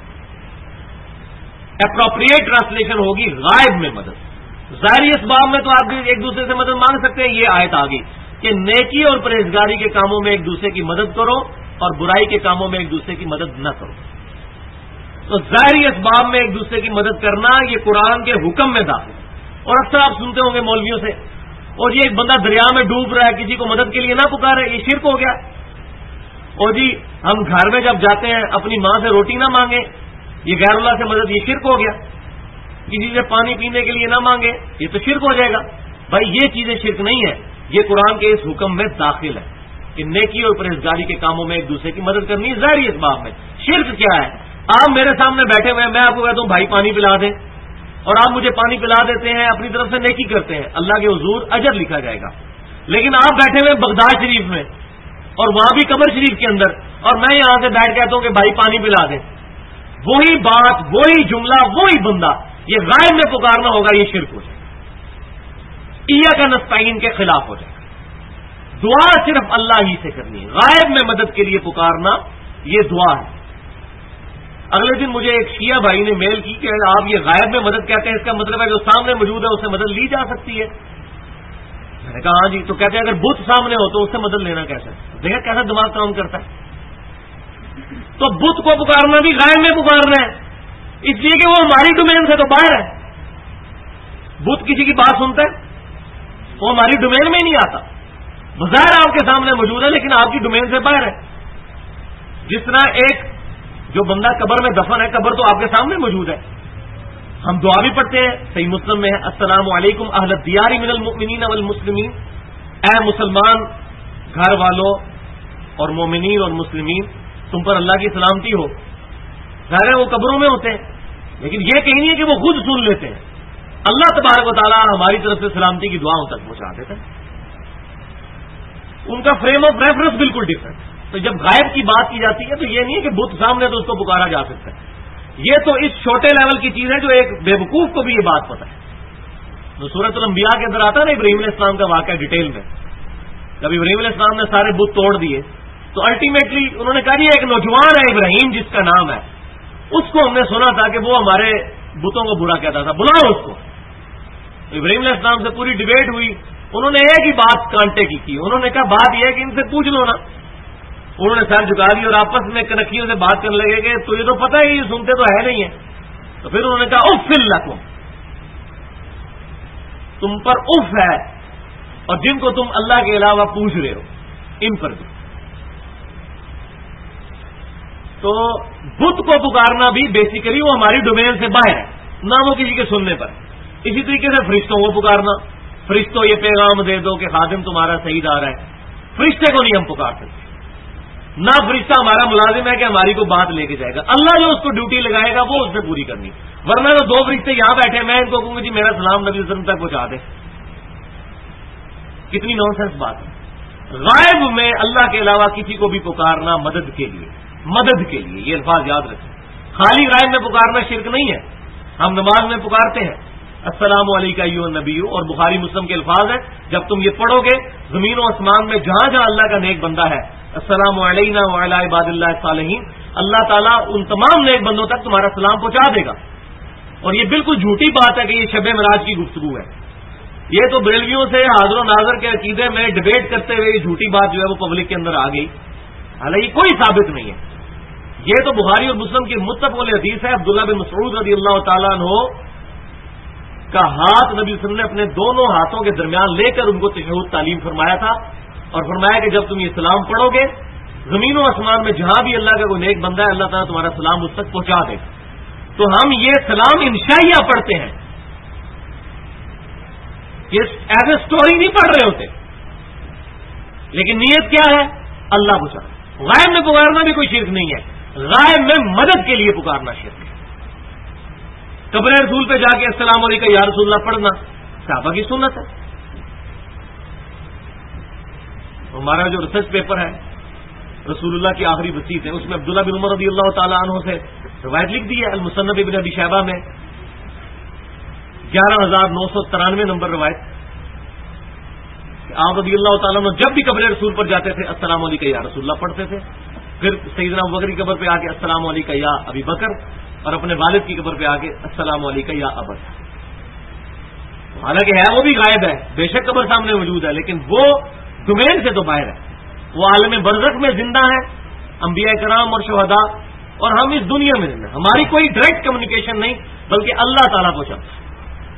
اپروپریٹ ٹرانسلیشن ہوگی غائب میں مدد، ظاہری اسباب میں تو آپ ایک دوسرے سے مدد مانگ سکتے ہیں، یہ آیت آ گئی کہ نیکی اور پرہیزگاری کے کاموں میں ایک دوسرے کی مدد کرو اور برائی کے کاموں میں ایک دوسرے کی مدد نہ کرو۔ تو ظاہری اسباب میں ایک دوسرے کی مدد کرنا یہ قرآن کے حکم میں داخل ہے۔ اور اکثر آپ سنتے ہوں گے مولویوں سے، اور یہ ایک بندہ دریا میں ڈوب رہا ہے کسی کو مدد کے لیے نہ پکارے، یہ شرک ہو گیا۔ اور جی ہم گھر میں جب جاتے ہیں اپنی ماں سے روٹی نہ مانگیں، یہ غیر اللہ سے مدد، یہ شرک ہو گیا۔ کسی سے پانی پینے کے لیے نہ مانگے، یہ تو شرک ہو جائے گا۔ بھائی یہ چیزیں شرک نہیں ہے، یہ قرآن کے اس حکم میں داخل ہے کہ نیکی اور پرہیزگاری کے کاموں میں ایک دوسرے کی مدد کرنی ہے ظاہری اسباب میں۔ شرک کیا ہے؟ آپ میرے سامنے بیٹھے ہوئے ہیں، میں آپ کو کہتا ہوں بھائی پانی پلا دیں، اور آپ مجھے پانی پلا دیتے ہیں، اپنی طرف سے نیکی کرتے ہیں، اللہ کے حضور اجر لکھا جائے گا۔ لیکن آپ بیٹھے ہوئے بغداد شریف میں اور وہاں بھی قبر شریف کے اندر، اور میں یہاں سے بیٹھ کہتا ہوں کہ بھائی پانی پلا دیں، وہی بات، وہی جملہ، وہی بندہ، یہ غائب میں پکارنا ہوگا، یہ شرک ہو جائے گا، ایاک نستعین کے خلاف ہو جائے گا۔ دعا صرف اللہ ہی سے کرنی ہے، غائب میں مدد کے لیے پکارنا یہ دعا ہے۔ اگلے دن مجھے ایک شیعہ بھائی نے میل کی کہ آپ یہ غائب میں مدد کہتے ہیں، اس کا مطلب ہے جو سامنے موجود ہے اس سے مدد لی جا سکتی ہے۔ میں نے کہا ہاں جی، تو کہتے ہیں اگر بت سامنے ہو تو اس سے مدد لینا کیسا ہے؟ دیکھا کیسا دماغ کام کرتا ہے۔ تو بت کو پکارنا بھی غائب میں پکارنا ہے، اس لیے کہ وہ ہماری ڈومین سے تو باہر ہے۔ بت کسی کی بات سنتا ہے؟ وہ ہماری ڈومین میں ہی نہیں آتا، بظاہر آپ کے سامنے موجود ہے لیکن آپ کی ڈومین سے باہر ہے۔ جس طرح ایک جو بندہ قبر میں دفن ہے، قبر تو آپ کے سامنے موجود ہے، ہم دعا بھی پڑھتے ہیں، صحیح مسلم میں ہے، السلام علیکم اہل الدیار من المؤمنین والمسلمین، اے مسلمان گھر والوں اور مومنین اور مسلمین، تم پر اللہ کی سلامتی ہو۔ ظاہر ہے وہ قبروں میں ہوتے ہیں، لیکن یہ کہیں نہیں ہے کہ وہ خود سن لیتے ہیں، اللہ تبارک و تعالیٰ ہماری طرف سے سلامتی کی دعاؤں تک پہنچا دیتے ہیں۔ ان کا فریم آف ریفرنس بالکل ڈفرنٹ ہے۔ تو جب غائب کی بات کی جاتی ہے تو یہ نہیں ہے کہ بت سامنے تو اس کو پکارا جا سکتا ہے، یہ تو اس چھوٹے لیول کی چیز ہے جو ایک بے وقوف کو بھی یہ بات پتہ ہے۔ تو سورۃ الانبیاء کے اندر آتا ہے نا ابراہیم علیہ السلام کا واقعہ ڈیٹیل میں، جب ابراہیم علیہ السلام نے سارے بت توڑ دیے تو الٹیمیٹلی انہوں نے کہا یہ ایک نوجوان ہے ابراہیم جس کا نام ہے، اس کو ہم نے سنا تھا کہ وہ ہمارے بتوں کو برا کہتا تھا، بلاؤ اس کو۔ ابراہیم علیہ السلام سے پوری ڈبیٹ ہوئی، انہوں نے ایک ہی بات کانٹے کی انہوں نے کہا بات یہ ہے کہ ان سے پوچھ لو نا۔ انہوں نے سر جھکا دیا اور آپس میں کنکھیوں سے بات کرنے لگے کہ تو یہ تو پتہ ہے یہ سنتے تو ہے نہیں ہے۔ تو پھر انہوں نے کہا اف لکم، تم پر اف ہے، اور جن کو تم اللہ کے علاوہ پوچھ رہے ہو ان پر بھی۔ تو بت کو پکارنا بھی بیسیکلی وہ ہماری ڈومین سے باہر ہے، نہ وہ کسی کے سننے پر۔ اسی طریقے سے فرشتوں کو پکارنا، فرشتوں یہ پیغام دے دو کہ خادم تمہارا صحیح دار ہے، فرشتے کو نہیں ہم پکار سکتے، نہ فرشتہ ہمارا ملازم ہے کہ ہماری کو بات لے کے جائے گا، اللہ جو اس کو ڈیوٹی لگائے گا وہ اس سے پوری کرنی، ورنہ تو دو فرشتے یہاں بیٹھے میں ان کو کہوں گا جی میرا سلام نبی صلی اللہ علیہ وسلم تک پہنچا دے، کتنی نان سینس بات ہے۔ غائب میں اللہ کے علاوہ کسی کو بھی پکارنا مدد کے لیے، مدد کے لیے، یہ الفاظ یاد رکھیں۔ خالی غائب میں پکارنا شرک نہیں ہے، ہم نماز میں پکارتے ہیں السلام علیکم ایھا النبی، اور بخاری مسلم کے الفاظ ہیں جب تم یہ پڑھو گے زمین و آسمان میں جہاں جہاں اللہ کا نیک بندہ ہے، السلام علینا وعلی عباد اللہ الصالحین، اللہ تعالیٰ ان تمام نیک بندوں تک تمہارا سلام پہنچا دے گا۔ اور یہ بالکل جھوٹی بات ہے کہ یہ شب معراج کی گفتگو ہے، یہ تو بریلویوں سے حاضر و ناظر کے عقیدے میں ڈبیٹ کرتے ہوئے یہ جھوٹی بات جو ہے وہ پبلک کے اندر آ گئی، حالانکہ کوئی ثابت نہیں ہے۔ یہ تو بخاری اور مسلم کی متفق حدیث ہے، عبداللہ بن مسعود رضی اللہ تعالیٰ عنہ کا ہاتھ نبی صلی اللہ علیہ وسلم نے اپنے دونوں ہاتھوں کے درمیان لے کر ان کو تشہد تعلیم فرمایا تھا، اور فرمایا کہ جب تم یہ سلام پڑھو گے زمین و آسمان میں جہاں بھی اللہ کا کوئی نیک بندہ ہے اللہ تعالیٰ تمہارا سلام اس تک پہنچا دے گا۔ تو ہم یہ سلام انشائیہ پڑھتے ہیں، یہ ایز اے اسٹوری نہیں پڑھ رہے ہوتے، لیکن نیت کیا ہے؟ اللہ پہنچا۔ غائب میں پکارنا بھی کوئی شرک نہیں ہے، غائب میں مدد کے لیے پکارنا شرک ہے۔ قبر رسول پہ جا کے السلام علیکم یا رسول اللہ پڑھنا صحابہ کی سنت ہے۔ ہمارا جو ریسرچ پیپر ہے رسول اللہ کی آخری وصیت ہے، اس میں عبداللہ بن عمر رضی اللہ تعالیٰ عنہ سے روایت لکھ دی ہے، المصنف ابن ابی شیبہ میں 11993 نمبر روایت، آپ رضی اللہ تعالیٰ عنہ جب بھی قبر رسول پر جاتے تھے السلام علیکم یا رسول اللہ پڑھتے تھے، پھر سیدنا ابوبکر کی قبر پہ آ کے السلام علیکم یا ابی بکر، اور اپنے والد کی قبر پہ آ کے السلام علیکم یا ابا۔ حالانکہ ہے وہ بھی غائب ہے، بے شک قبر سامنے موجود ہے، لیکن وہ ڈومین سے تو باہر ہے، وہ عالم برزخ میں زندہ ہے، انبیاء کرام اور شہداء، اور ہم اس دنیا میں زندہ، ہماری کوئی ڈائریکٹ کمیونیکیشن نہیں بلکہ اللہ تعالیٰ کو چلتا ہے۔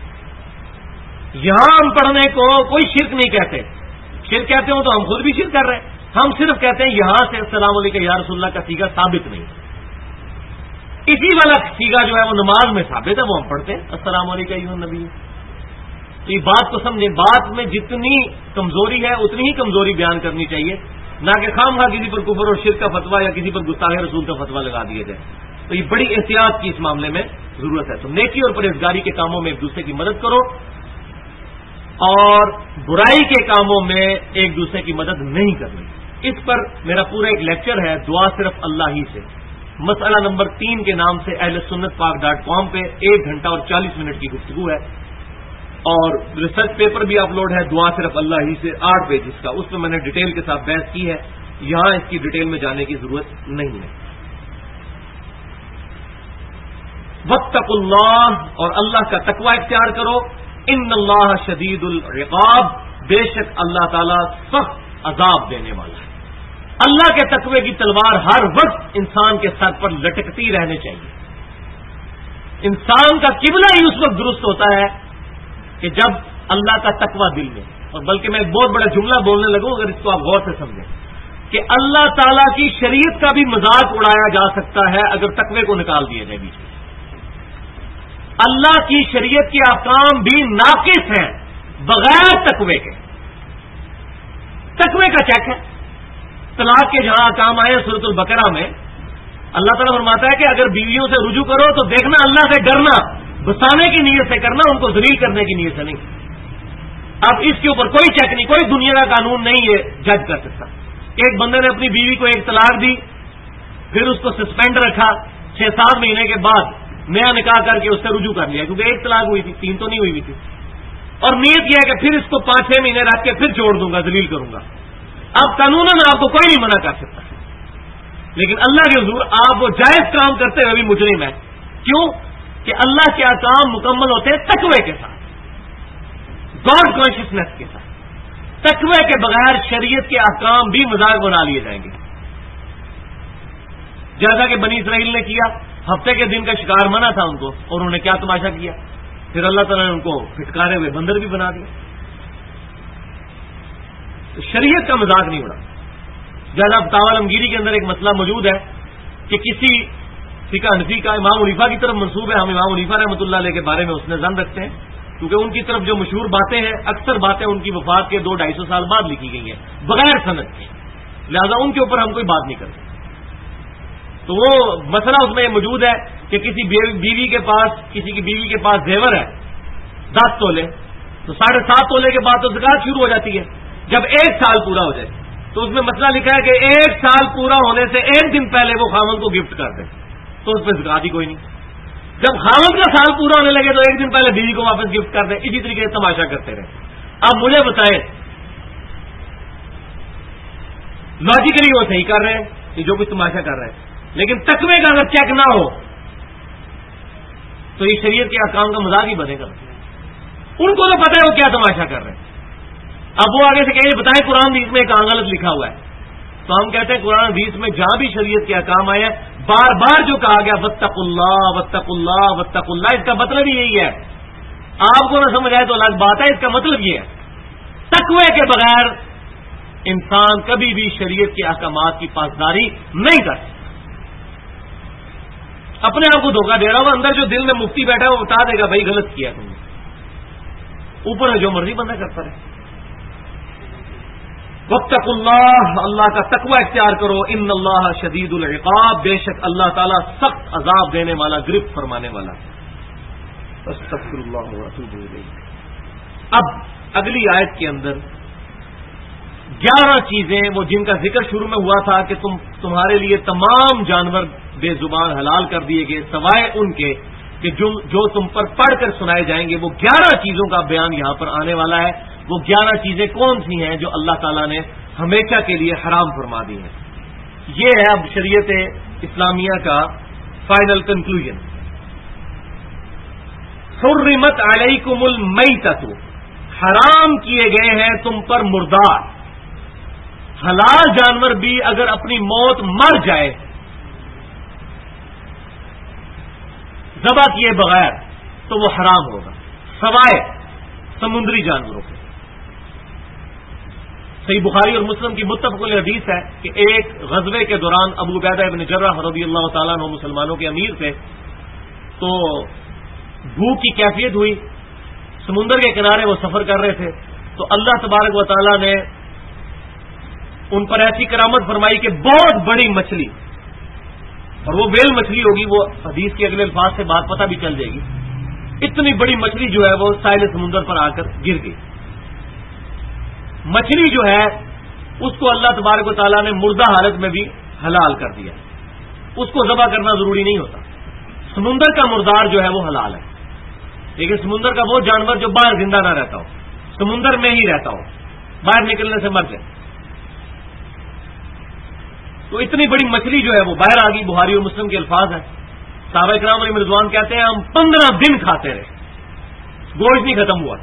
یہاں ہم پڑھنے کو کوئی شرک نہیں کہتے، شرک کہتے ہوں تو ہم خود بھی شرک کر رہے ہیں، ہم صرف کہتے ہیں یہاں سے السلام علیکم یا رسول اللہ کا سیگا ثابت نہیں، اسی والا سیگا جو ہے وہ نماز میں ثابت ہے، وہ ہم پڑھتے ہیں السلام علیکم ایھا النبی۔ تو یہ بات کو سمجھیں، بات میں جتنی کمزوری ہے اتنی ہی کمزوری بیان کرنی چاہیے، نہ کہ خام خواہ کسی پر کفر اور شرک کا فتویٰ یا کسی پر گستاخ رسول کا فتویٰ لگا دیا جائے۔ تو یہ بڑی احتیاط کی اس معاملے میں ضرورت ہے۔ تو نیکی اور پرہیزگاری کے کاموں میں ایک دوسرے کی مدد کرو، اور برائی کے کاموں میں ایک دوسرے کی مدد نہیں کرنی۔ اس پر میرا پورا ایک لیکچر ہے، دعا صرف اللہ ہی سے، مسئلہ نمبر 3 کے نام سے اہل سنت پاک.com پہ 1 گھنٹہ اور 40 منٹ کی گفتگو ہے، اور ریسرچ پیپر بھی اپلوڈ ہے دعا صرف اللہ ہی سے 8 پیجز کا، اس میں میں نے ڈیٹیل کے ساتھ بحث کی ہے، یہاں اس کی ڈیٹیل میں جانے کی ضرورت نہیں ہے۔ واتقوا اللہ، اور اللہ کا تقوی اختیار کرو، ان اللہ شدید العقاب، بے شک اللہ تعالیٰ سخت عذاب دینے والا ہے۔ اللہ کے تقوی کی تلوار ہر وقت انسان کے سر پر لٹکتی رہنے چاہیے۔ انسان کا قبلہ ہی اس وقت درست ہوتا ہے کہ جب اللہ کا تقوی دل میں، اور بلکہ میں ایک بہت بڑا جملہ بولنے لگوں اگر اس کو آپ غور سے سمجھیں، کہ اللہ تعالیٰ کی شریعت کا بھی مذاق اڑایا جا سکتا ہے اگر تقوی کو نکال دیا جائے بیچ میں۔ اللہ کی شریعت کے احکام بھی ناقص ہیں بغیر تقوی کے۔ تقوی کا چیک ہے، طلاق کے جہاں احکام آئے سورۃ البقرہ میں اللہ تعالیٰ فرماتا ہے کہ اگر بیویوں سے رجوع کرو تو دیکھنا اللہ سے ڈرنا، بسانے کی نیت سے کرنا، ان کو ذلیل کرنے کی نیت سے نہیں۔ اب اس کے اوپر کوئی چیک نہیں، کوئی دنیا کا قانون نہیں یہ جج کر سکتا۔ ایک بندے نے اپنی بیوی کو ایک طلاق دی، پھر اس کو سسپینڈ رکھا، 6-7 مہینے کے بعد نیا نکاح کر کے اس سے رجوع کر لیا، کیونکہ ایک طلاق ہوئی تھی، 3 تو نہیں ہوئی تھی، اور نیت یہ ہے کہ پھر اس کو 5-6 مہینے رکھ کے پھر چھوڑ دوں گا، ذلیل کروں گا۔ اب قانوناً آپ کو کوئی نہیں منع کر سکتا، لیکن اللہ کے حضور آپ وہ جائز کام کرتے ہوئے بھی مجرم ہیں. کیوں؟ کہ اللہ کے احکام مکمل ہوتے ہیں تقوی کے ساتھ, گاڈ کانشیسنیس کے ساتھ. تقوی کے بغیر شریعت کے احکام بھی مذاق بنا لیے جائیں گے. جیسا کہ بنی اسرائیل نے کیا, ہفتے کے دن کا شکار منع تھا ان کو, اور انہوں نے کیا تماشا کیا, پھر اللہ تعالیٰ نے ان کو پھٹکارے ہوئے بندر بھی بنا دیا. تو شریعت کا مذاق نہیں اڑا. جیسا فتاوی عالمگیری کے اندر ایک مسئلہ موجود ہے کہ کسی فقہ حنفی کا امام حنیفہ کی طرف منسوب ہے, ہم امام حنیفہ رحمۃ اللہ علیہ کے بارے میں اس نے ظن رکھتے ہیں, کیونکہ ان کی طرف جو مشہور باتیں ہیں اکثر باتیں ان کی وفات کے 200-250 سال بعد لکھی گئی ہیں بغیر سند کے, لہذا ان کے اوپر ہم کوئی بات نہیں کرتے. تو وہ مسئلہ اس میں موجود ہے کہ کسی بیوی کے پاس, کسی کی بیوی کے پاس زیور ہے 10 تولے, تو 7.5 تولے کے بعد تو زکات شروع ہو جاتی ہے. جب 1 سال پورا ہو جائے تو اس میں مسئلہ لکھا ہے کہ 1 سال پورا ہونے سے 1 دن پہلے وہ خاوند کو گفٹ کر دے, تو اس پہ زکات ہی کوئی نہیں. جب خاوند کا سال پورا ہونے لگے تو 1 دن پہلے بیوی کو واپس گفٹ کر دیں. اسی طریقے سے تماشا کرتے رہے. اب مجھے بتائیں لاجیکلی وہ صحیح کر رہے ہیں کہ جو کچھ تماشا کر رہے ہیں, لیکن تقوی کا اگر چیک نہ ہو تو یہ شریعت کے احکام کا مذاق ہی بنے گا. ان کو تو پتہ ہے وہ کیا تماشا کر رہے ہیں. اب وہ آگے سے کہیں بتائیں قرآن حدیث میں کہاں غلط لکھا ہوا ہے, تو ہم کہتے ہیں قرآن حدیث میں جہاں بھی شریعت کے احکام آئے ہیں بار بار جو کہا گیا واتقوا اللہ واتقوا اللہ واتقوا اللہ, اس کا مطلب یہی ہے. آپ کو نہ سمجھ آئے تو الگ بات ہے, اس کا مطلب یہ ہے تقوی کے بغیر انسان کبھی بھی شریعت کے احکامات کی پاسداری نہیں کر سکتا. اپنے آپ کو دھوکہ دے رہا ہوں, اندر جو دل میں مفتی بیٹھا ہے وہ بتا دے گا بھائی غلط کیا تم نے, اوپر ہے جو مرضی بندہ کرتا رہے. واتقوا اللہ, اللہ کا تقوی اختیار کرو. ان اللہ شدید العقاب, بے شک اللہ تعالیٰ سخت عذاب دینے والا, گرفت فرمانے والا. استغفر اللہ واتوب الیہ. اب اگلی آیت کے اندر 11 چیزیں وہ جن کا ذکر شروع میں ہوا تھا کہ تمہارے لیے تمام جانور بے زبان حلال کر دیے گئے سوائے ان کے کہ جو تم پر پڑھ کر سنائے جائیں گے. وہ 11 چیزوں کا بیان یہاں پر آنے والا ہے. وہ 11 چیزیں کون سی ہیں جو اللہ تعالیٰ نے ہمیشہ کے لیے حرام فرما دی ہیں. یہ ہے اب شریعت اسلامیہ کا فائنل کنکلوژن. حرمت علیکم المیتۃ, حرام کیے گئے ہیں تم پر مردار. حلال جانور بھی اگر اپنی موت مر جائے ذبح کیے بغیر تو وہ حرام ہوگا سوائے سمندری جانوروں کے. صحیح بخاری اور مسلم کی متفق علیہ حدیث ہے کہ ایک غزوے کے دوران ابو عبیدہ ابن جرح رضی اللہ تعالیٰ عنہ مسلمانوں کے امیر تھے, تو بھوک کی کیفیت ہوئی, سمندر کے کنارے وہ سفر کر رہے تھے, تو اللہ تبارک و تعالیٰ نے ان پر ایسی کرامت فرمائی کہ بہت بڑی مچھلی, اور وہ ویل مچھلی ہوگی, وہ حدیث کے اگلے الفاظ سے بات پتہ بھی چل جائے گی, اتنی بڑی مچھلی جو ہے وہ ساحل سمندر پر آ کر گر گئی. مچھلی جو ہے اس کو اللہ تبارک و تعالیٰ نے مردہ حالت میں بھی حلال کر دیا. اس کو ذبح کرنا ضروری نہیں ہوتا. سمندر کا مردار جو ہے وہ حلال ہے, لیکن سمندر کا وہ جانور جو باہر زندہ نہ رہتا ہو, سمندر میں ہی رہتا ہو, باہر نکلنے سے مر جائے. تو اتنی بڑی مچھلی جو ہے وہ باہر آ گئی. بخاری اور مسلم کے الفاظ ہیں. صحابہ کرام علیہ رضوان کہتے ہیں ہم 15 دن کھاتے رہے, گوشت نہیں ختم ہوا,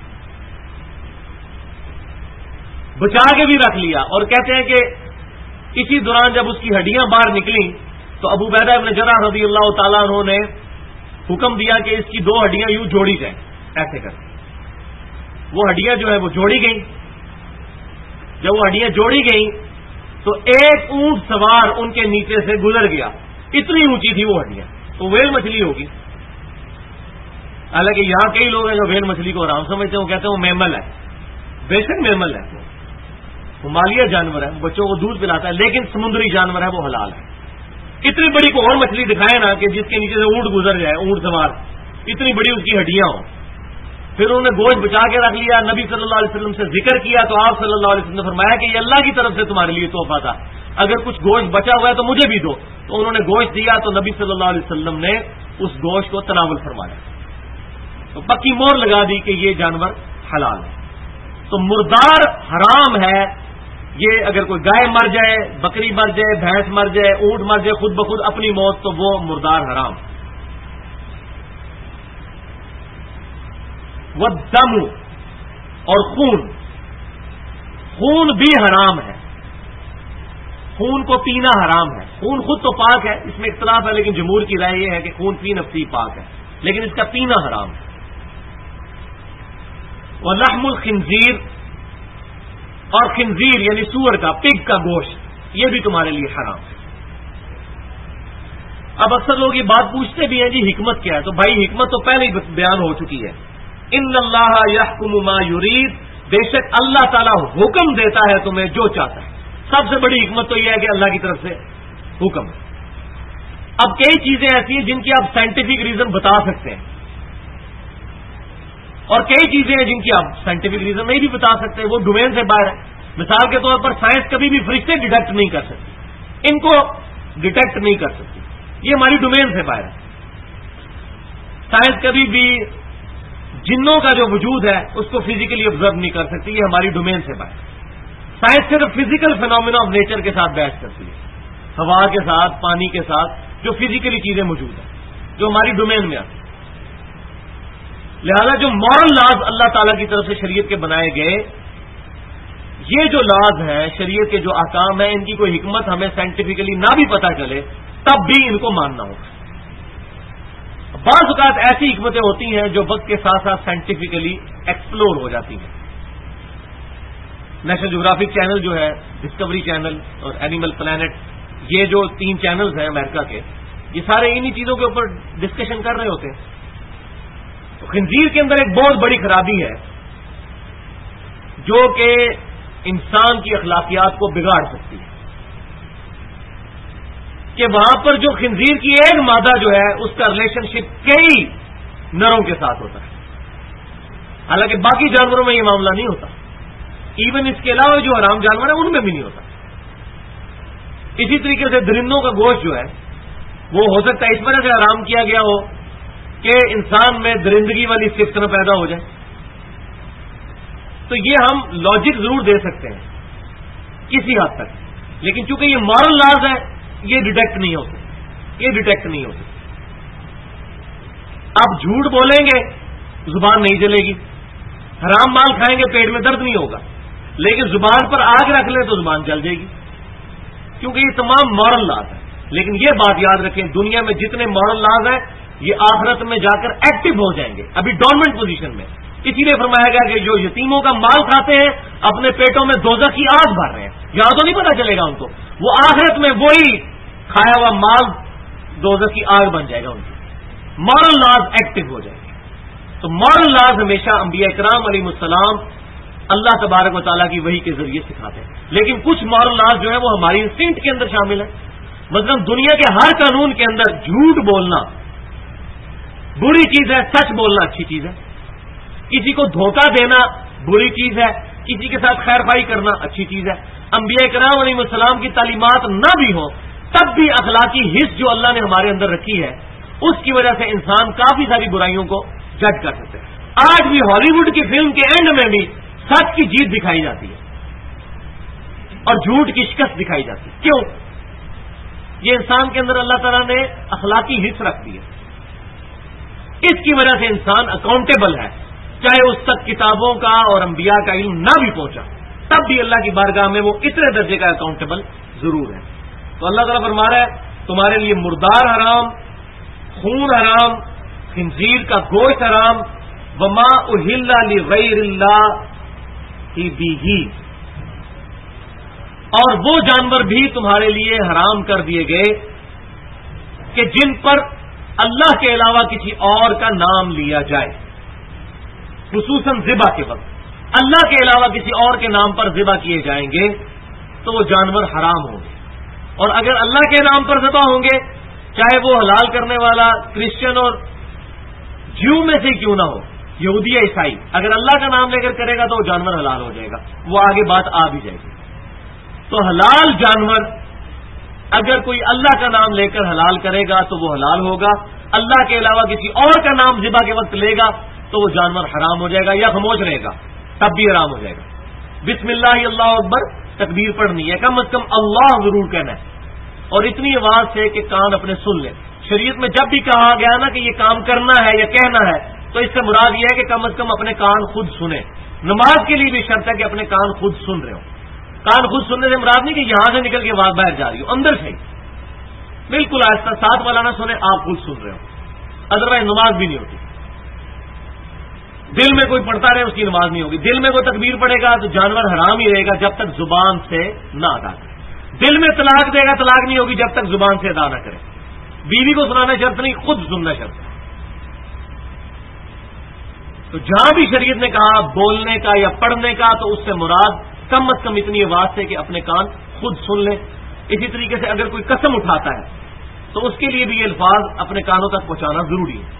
بچا کے بھی رکھ لیا. اور کہتے ہیں کہ اسی دوران جب اس کی ہڈیاں باہر نکلیں تو ابو عبیدہ ابن جرح رضی اللہ تعالیٰ عنہ نے حکم دیا کہ اس کی 2 ہڈیاں یوں جوڑی جائیں. ایسے کر وہ ہڈیاں جو ہے وہ جوڑی گئیں. جب وہ ہڈیاں جوڑی گئیں تو ایک اونٹ سوار ان کے نیچے سے گزر گیا. اتنی اونچی تھی وہ ہڈیاں. تو ویل مچھلی ہوگی. حالانکہ یہاں کئی لوگ ہیں جو ویل مچھلی کو آرام سمجھتے ہیں, وہ کہتے ہیں وہ میمل ہے. بے شک میمل ہے, وہ مالیہ جانور ہے, بچوں کو دودھ پلاتا ہے, لیکن سمندری جانور ہے, وہ حلال ہے. اتنی بڑی کو اور مچھلی دکھائے نا کہ جس کے نیچے سے اونٹ گزر جائے, اونٹ سوار, اتنی بڑی اس کی ہڈیاں ہوں. پھر انہوں نے گوشت بچا کے رکھ لیا. نبی صلی اللہ علیہ وسلم سے ذکر کیا تو آپ صلی اللہ علیہ وسلم نے فرمایا کہ یہ اللہ کی طرف سے تمہارے لیے تحفہ تھا, اگر کچھ گوشت بچا ہوا ہے تو مجھے بھی دو. تو انہوں نے گوشت دیا تو نبی صلی اللہ علیہ وسلم نے اس گوشت کو تناول فرمایا. تو پکی مور لگا دی کہ یہ جانور حلال ہے. تو مردار حرام ہے یہ اگر کوئی گائے مر جائے، بکری مر جائے، بھینس مر جائے، اونٹ مر جائے خود بخود اپنی موت، تو وہ مردار حرام. والدم، اور خون بھی حرام ہے. خون کو پینا حرام ہے. خون خود تو پاک ہے، اس میں اختلاف ہے، لیکن جمہور کی رائے یہ ہے کہ خون فی نفسی پاک ہے، لیکن اس کا پینا حرام ہے. ولحم الخنزیر، اور خنزیر یعنی سور کا، پگ کا گوشت، یہ بھی تمہارے لیے حرام ہے. اب اکثر لوگ یہ بات پوچھتے بھی ہیں جی حکمت کیا ہے، تو بھائی حکمت تو پہلے ہی بیان ہو چکی ہے. ان اللہ یحکم ما یرید، بے شک اللہ تعالیٰ حکم دیتا ہے تمہیں جو چاہتا ہے. سب سے بڑی حکمت تو یہ ہے کہ اللہ کی طرف سے حکم ہے. اب کئی چیزیں ایسی ہیں جن کی آپ سائنٹیفک ریزن بتا سکتے ہیں، اور کئی چیزیں ہیں جن کی آپ سائنٹیفک ریزن نہیں بھی بتا سکتے، وہ ڈومین سے باہر ہے. مثال کے طور پر سائنس کبھی بھی فرشتے ڈیٹیکٹ نہیں کر سکتی، ان کو ڈیٹیکٹ نہیں کر سکتی، یہ ہماری ڈومین سے باہر ہے. سائنس کبھی بھی جنوں کا جو وجود ہے اس کو فزیکلی آبزرو نہیں کر سکتی، یہ ہماری ڈومین سے باہر ہے. سائنس صرف فزیکل فینومینا آف نیچر کے ساتھ بحث کرتی ہے، ہوا کے ساتھ، پانی کے ساتھ، جو فزیکلی چیزیں موجود ہیں جو ہماری ڈومین میں آتی ہیں. لہذا جو مورل لاز اللہ تعالیٰ کی طرف سے شریعت کے بنائے گئے، یہ جو لاز ہیں، شریعت کے جو احکام ہیں، ان کی کوئی حکمت ہمیں سائنٹیفکلی نہ بھی پتہ چلے تب بھی ان کو ماننا ہوگا. بعض اوقات ایسی حکمتیں ہوتی ہیں جو وقت کے ساتھ ساتھ سائنٹیفکلی ایکسپلور ہو جاتی ہیں. نیشنل جغرافک چینل جو ہے، ڈسکوری چینل اور اینیمل پلانٹ، یہ جو 3 چینلز ہیں امریکہ کے، یہ سارے انہی چیزوں کے اوپر ڈسکشن کر رہے ہوتے ہیں. تو خنزیر کے اندر ایک بہت بڑی خرابی ہے جو کہ انسان کی اخلاقیات کو بگاڑ سکتی ہے، کہ وہاں پر جو خنزیر کی ایک مادہ جو ہے اس کا ریلیشن شپ کئی نروں کے ساتھ ہوتا ہے، حالانکہ باقی جانوروں میں یہ معاملہ نہیں ہوتا. ایون اس کے علاوہ جو حرام جانور ہیں ان میں بھی نہیں ہوتا. اسی طریقے سے درندوں کا گوشت جو ہے وہ ہو سکتا ہے اس وجہ سے حرام کیا گیا ہو کہ انسان میں درندگی والی صفت نہ پیدا ہو جائے. تو یہ ہم لاجک ضرور دے سکتے ہیں کسی حد تک، لیکن چونکہ یہ مورل لاز ہے یہ ڈیٹیکٹ نہیں ہو سکتے. آپ جھوٹ بولیں گے زبان نہیں جلے گی، حرام مال کھائیں گے پیٹ میں درد نہیں ہوگا، لیکن زبان پر آگ رکھ لیں تو زبان جل جائے گی، کیونکہ یہ تمام مورل لاز ہیں. لیکن یہ بات یاد رکھیں، دنیا میں جتنے مورل لاز ہیں یہ آخرت میں جا کر ایکٹیو ہو جائیں گے، ابھی ڈورمنٹ پوزیشن میں. اسی لیے فرمایا گیا کہ جو یتیموں کا مال کھاتے ہیں اپنے پیٹوں میں دوزخ کی آگ بھر رہے ہیں. یہاں تو نہیں پتا چلے گا ان کو، وہ آخرت میں وہی کھایا ہوا مال دوزخ کی آگ بن جائے گا ان کی. مورل لاز ایکٹیو ہو جائیں گے. تو مورل لاز ہمیشہ انبیاء کرام علیہ السلام اللہ تبارک و تعالیٰ کی وحی کے ذریعے سکھاتے ہیں. لیکن کچھ مورل لاز جو ہے وہ ہماری انسٹنکٹ کے اندر شامل ہے. مثلا دنیا کے ہر قانون کے اندر جھوٹ بولنا بری چیز ہے، سچ بولنا اچھی چیز ہے. کسی کو دھوکہ دینا بری چیز ہے، کسی کے ساتھ خیر خواہی کرنا اچھی چیز ہے. انبیاء کرام علیہ السلام کی تعلیمات نہ بھی ہوں تب بھی اخلاقی حص جو اللہ نے ہمارے اندر رکھی ہے اس کی وجہ سے انسان کافی ساری برائیوں کو جج کر سکتے ہیں. آج بھی ہالی ووڈ کی فلم کے اینڈ میں بھی سچ کی جیت دکھائی جاتی ہے اور جھوٹ کی شکست دکھائی جاتی ہے. کیوں؟ یہ انسان کے اندر اللہ تعالیٰ نے اخلاقی حص رکھ دی ہے. اس کی وجہ سے انسان اکاؤنٹیبل ہے، چاہے اس تک کتابوں کا اور انبیاء کا علم نہ بھی پہنچا تب بھی اللہ کی بارگاہ میں وہ اتنے درجے کا اکاؤنٹیبل ضرور ہے. تو اللہ تعالیٰ فرما رہا ہے تمہارے لیے مردار حرام، خون حرام، خنزیر کا گوشت حرام، وما اہل لغیر اللہ بہ، اور وہ جانور بھی تمہارے لیے حرام کر دیے گئے کہ جن پر اللہ کے علاوہ کسی اور کا نام لیا جائے. خصوصاً ذبح کے وقت اللہ کے علاوہ کسی اور کے نام پر ذبح کیے جائیں گے تو وہ جانور حرام ہوں گے. اور اگر اللہ کے نام پر ذبح ہوں گے، چاہے وہ حلال کرنے والا کرسچن اور جیو میں سے کیوں نہ ہو، یہودی یا عیسائی، اگر اللہ کا نام لے کر کرے گا تو وہ جانور حلال ہو جائے گا. وہ آگے بات آ بھی جائے گی. تو حلال جانور اگر کوئی اللہ کا نام لے کر حلال کرے گا تو وہ حلال ہوگا، اللہ کے علاوہ کسی اور کا نام ذبح کے وقت لے گا تو وہ جانور حرام ہو جائے گا، یا خاموش رہے گا تب بھی حرام ہو جائے گا. بسم اللہ اللہ اکبر تکبیر پڑھنی ہے، کم از کم اللہ ضرور کہنا ہے، اور اتنی آواز سے کہ کان اپنے سن لیں۔ شریعت میں جب بھی کہا گیا نا کہ یہ کام کرنا ہے یا کہنا ہے تو اس سے مراد یہ ہے کہ کم از کم اپنے کان خود سنیں۔ نماز کے لیے بھی شرط ہے کہ اپنے کان خود سن رہے ہو۔ کان خود سننے سے مراد نہیں کہ یہاں سے نکل کے آواز باہر جا رہی ہو، اندر سے بالکل آہستہ، ساتھ والا نہ سنے، آپ خود سن رہے ہو، ادروائز نماز بھی نہیں ہوتی۔ دل میں کوئی پڑھتا رہے اس کی نماز نہیں ہوگی۔ دل میں کوئی تکبیر پڑھے گا تو جانور حرام ہی رہے گا جب تک زبان سے نہ ادا کرے۔ دل میں طلاق دے گا، طلاق نہیں ہوگی جب تک زبان سے ادا نہ کرے۔ بیوی کو سنانا شرط نہیں، خود سننا شرط ہے۔ تو جہاں بھی شریعت نے کہا بولنے کا یا پڑھنے کا تو اس سے مراد کم از کم اتنی آواز سے کہ اپنے کان خود سن لیں۔ اسی طریقے سے اگر کوئی قسم اٹھاتا ہے تو اس کے لیے بھی یہ الفاظ اپنے کانوں تک پہنچانا ضروری ہے۔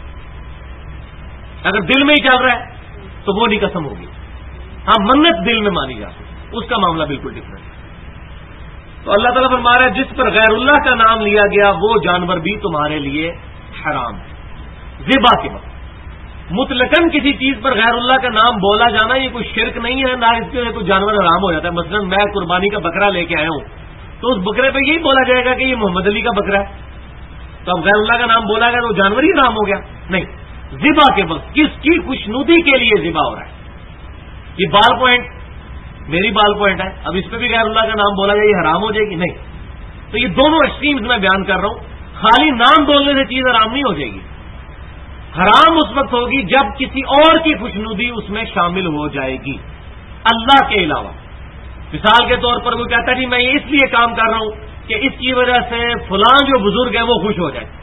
اگر دل میں ہی چل رہا ہے تو وہ نہیں قسم ہوگی، ہاں منت دل میں مانی جا سکتی، اس کا معاملہ بالکل ڈفرنٹ ہے۔ تو اللہ تعالیٰ فرما رہا ہے جس پر غیر اللہ کا نام لیا گیا وہ جانور بھی تمہارے لیے حرام ہے۔ ذبح کے وقت مطلقاً کسی چیز پر غیر اللہ کا نام بولا جانا یہ کوئی شرک نہیں ہے، نہ اس کے کوئی جانور حرام ہو جاتا ہے۔ مثلا میں قربانی کا بکرا لے کے آیا ہوں تو اس بکرے پہ یہی بولا جائے گا کہ یہ محمد علی کا بکرا ہے، تو اب غیر اللہ کا نام بولا گیا تو جانور ہی حرام ہو گیا؟ نہیں، ذبح کے وقت کس کی خوشنودی کے لیے ذبح ہو رہا ہے۔ یہ بال پوائنٹ میری بال پوائنٹ ہے، اب اس پہ بھی غیر اللہ کا نام بولا جائے یہ حرام ہو جائے گی؟ نہیں۔ تو یہ دونوں ایکسٹریمز میں بیان کر رہا ہوں، خالی نام بولنے سے چیز حرام نہیں ہو جائے گی۔ حرام اس وقت ہوگی جب کسی اور کی خوشنودی اس میں شامل ہو جائے گی اللہ کے علاوہ۔ مثال کے طور پر وہ کہتا ہے جی میں یہ اس لیے کام کر رہا ہوں کہ اس کی وجہ سے فلاں جو بزرگ ہے وہ خوش ہو جائے،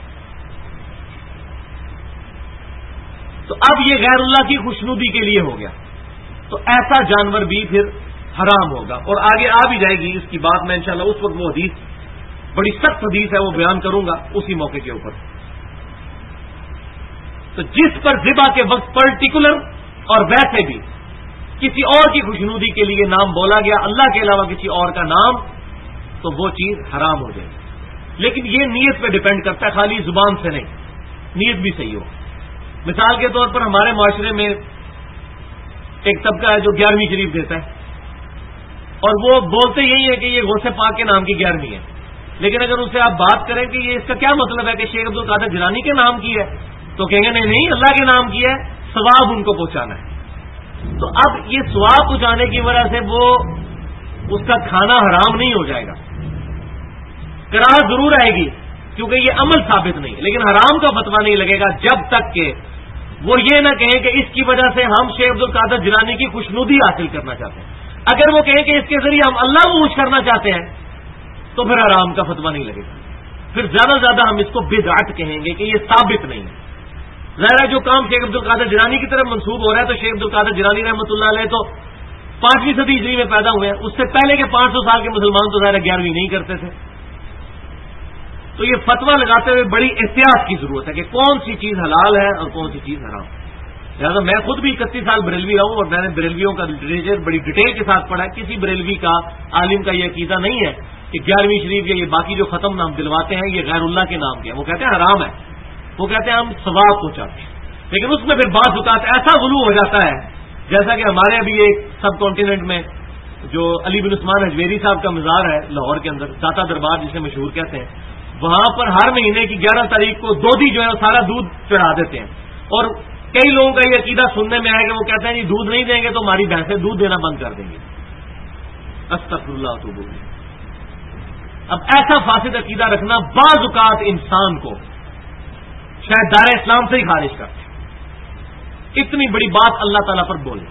تو اب یہ غیر اللہ کی خوشنودی کے لیے ہو گیا، تو ایسا جانور بھی پھر حرام ہوگا۔ اور آگے آ بھی جائے گی اس کی بات، میں انشاءاللہ اس وقت وہ حدیث بڑی سخت حدیث ہے وہ بیان کروں گا اسی موقع کے اوپر۔ تو جس پر ذبح کے وقت پرٹیکولر اور ویسے بھی کسی اور کی خوشنودی کے لیے نام بولا گیا اللہ کے علاوہ کسی اور کا نام، تو وہ چیز حرام ہو جائے گی۔ لیکن یہ نیت پہ ڈیپینڈ کرتا ہے، خالی زبان سے نہیں، نیت بھی صحیح ہو۔ مثال کے طور پر ہمارے معاشرے میں ایک طبقہ ہے جو 11ویں شریف دیتا ہے، اور وہ بولتے یہی ہے کہ یہ غوث پاک کے نام کی 11ویں ہے، لیکن اگر اسے آپ بات کریں کہ یہ اس کا کیا مطلب ہے کہ شیخ عبد القادر جیلانی کے نام کی ہے، تو کہیں گے نہیں اللہ کے نام کی ہے، ثواب ان کو پہنچانا ہے۔ تو اب یہ ثواب پہنچانے کی وجہ سے وہ اس کا کھانا حرام نہیں ہو جائے گا، کراہت ضرور آئے گی کیونکہ یہ عمل ثابت نہیں، لیکن حرام کا فتویٰ نہیں لگے گا جب تک کہ وہ یہ نہ کہیں کہ اس کی وجہ سے ہم شیخ عبد القادر جیلانی کی خوشنودی حاصل کرنا چاہتے ہیں۔ اگر وہ کہیں کہ اس کے ذریعے ہم اللہ کو خوش کرنا چاہتے ہیں تو پھر حرام کا فتویٰ نہیں لگے گا، پھر زیادہ سے زیادہ ہم اس کو بدعت کہیں گے کہ یہ ثابت نہیں ہے۔ ظاہر ہے جو کام شیخ عبد القادر جیلانی کی طرف منسوب ہو رہا ہے، تو شیخ عبد القادر جیلانی رحمۃ اللہ علیہ تو 5ویں صدی ہجری میں پیدا ہوئے ہیں، اس سے پہلے کے 500 سال کے مسلمان تو ظاہر 11ویں نہیں کرتے تھے۔ تو یہ فتویٰ لگاتے ہوئے بڑی احتیاط کی ضرورت ہے کہ کون سی چیز حلال ہے اور کون سی چیز حرام۔ لہٰذا میں خود بھی 31 سال بریلوی رہا ہوں اور میں نے بریلویوں کا لٹریچر بڑی ڈیٹیل کے ساتھ پڑھا ہے۔ کسی بریلوی کا عالم کا یہ عقیدہ نہیں ہے کہ 11ویں شریف یا یہ باقی جو ختم نام دلواتے ہیں یہ غیر اللہ کے نام کے ہیں، وہ کہتے ہیں حرام ہے، وہ کہتے ہیں ہم ثواب پہنچاتے ہیں، لیکن اس میں پھر بعض اوقات ایسا غلو ہو جاتا ہے، جیسا کہ ہمارے ابھی ایک سب کانٹیننٹ میں جو علی بن عثمان اجمیری صاحب کا مزار ہے لاہور کے اندر، داتا دربار جسے مشہور کہتے ہیں، وہاں پر ہر مہینے کی 11 تاریخ کو دودھی جو ہے سارا دودھ چڑھا دیتے ہیں، اور کئی لوگوں کا یہ عقیدہ سننے میں آیا کہ وہ کہتے ہیں جی دودھ نہیں دیں گے تو ہماری بھینسیں دودھ دینا بند کر دیں گے۔ استغفر اللہ توبہ الیہ۔ اب ایسا فاسد عقیدہ رکھنا بعض اوقات انسان کو شاید دار اسلام سے ہی خارج کرتے ہیں۔ اتنی بڑی بات اللہ تعالیٰ پر بولے،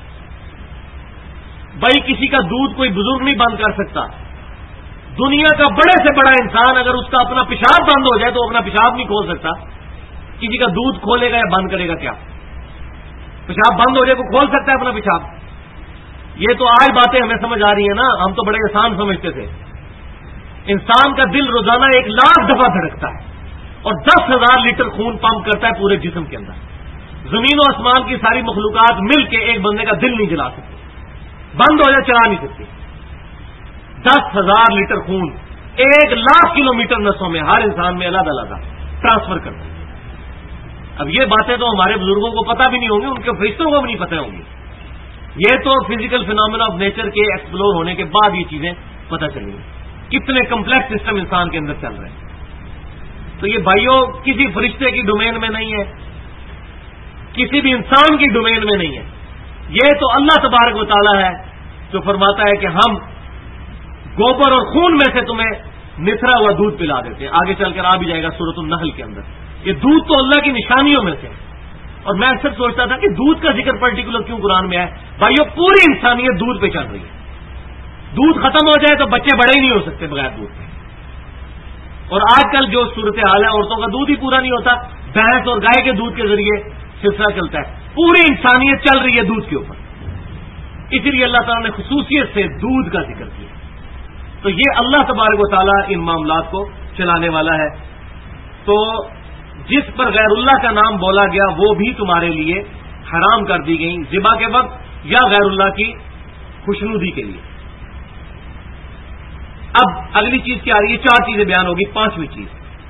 بھائی کسی کا دودھ کوئی بزرگ نہیں بند کر سکتا، دنیا کا بڑے سے بڑا انسان اگر اس کا اپنا پیشاب بند ہو جائے تو اپنا پیشاب نہیں کھول سکتا، کسی کا دودھ کھولے گا یا بند کرے گا؟ کیا پیشاب بند ہو جائے تو کھول سکتا ہے اپنا پیشاب؟ یہ تو آج باتیں ہمیں سمجھ آ رہی ہیں نا، ہم تو بڑے آسان سمجھتے تھے۔ انسان کا دل روزانہ 1,00,000 دفعہ دھڑکتا ہے اور 10,000 لیٹر خون پمپ کرتا ہے پورے جسم کے اندر۔ زمین و آسمان کی ساری مخلوقات مل کے ایک بندے کا دل نہیں جلا سکتی، بند ہو جائے چلا نہیں سکتی۔ 10,000 لیٹر خون 1,00,000 کلومیٹر نسوں میں ہر انسان میں علیحدہ علیحدہ ٹرانسفر کرتا ہے۔ اب یہ باتیں تو ہمارے بزرگوں کو پتہ بھی نہیں ہوں گی، ان کے فرشتوں کو بھی نہیں پتہ ہوں گی، یہ تو فزیکل فینومینا آف نیچر کے ایکسپلور ہونے کے بعد یہ چیزیں پتہ چلی ہیں، کتنے کمپلیکس سسٹم انسان کے اندر چل رہے ہیں. تو یہ بھائیوں کسی فرشتے کی ڈومین میں نہیں ہے، کسی بھی انسان کی ڈومین میں نہیں ہے. یہ تو اللہ تبارک و تعالی ہے جو فرماتا ہے کہ ہم گوبر اور خون میں سے تمہیں نتھرا ہوا دودھ پلا دیتے ہیں. آگے چل کر آ بھی جائے گا سورۃ النحل کے اندر. یہ دودھ تو اللہ کی نشانیوں میں سے ہے. اور میں اکثر سوچتا تھا کہ دودھ کا ذکر پرٹیکولر کیوں قرآن میں ہے. بھائیو پوری انسانیت دودھ پہ چل رہی ہے. دودھ ختم ہو جائے تو بچے بڑے ہی نہیں ہو سکتے بغیر دودھ کے. اور آج کل جو صورتحال ہے، عورتوں کا دودھ ہی پورا نہیں ہوتا، بھینس اور گائے کے دودھ کے ذریعے سلسلہ چلتا ہے. پوری انسانیت چل رہی ہے دودھ کے اوپر. اسی لیے اللہ تعالیٰ نے خصوصیت سے دودھ کا ذکر کیا. تو یہ اللہ تبارک و تعالیٰ ان معاملات کو چلانے والا ہے. تو جس پر غیر اللہ کا نام بولا گیا وہ بھی تمہارے لیے حرام کر دی گئی ذبح کے وقت یا غیر اللہ کی خوشنودی کے لیے. اب اگلی چیز کیا آ رہی ہے؟ 4 چیزیں بیان ہوگی. 5ویں چیز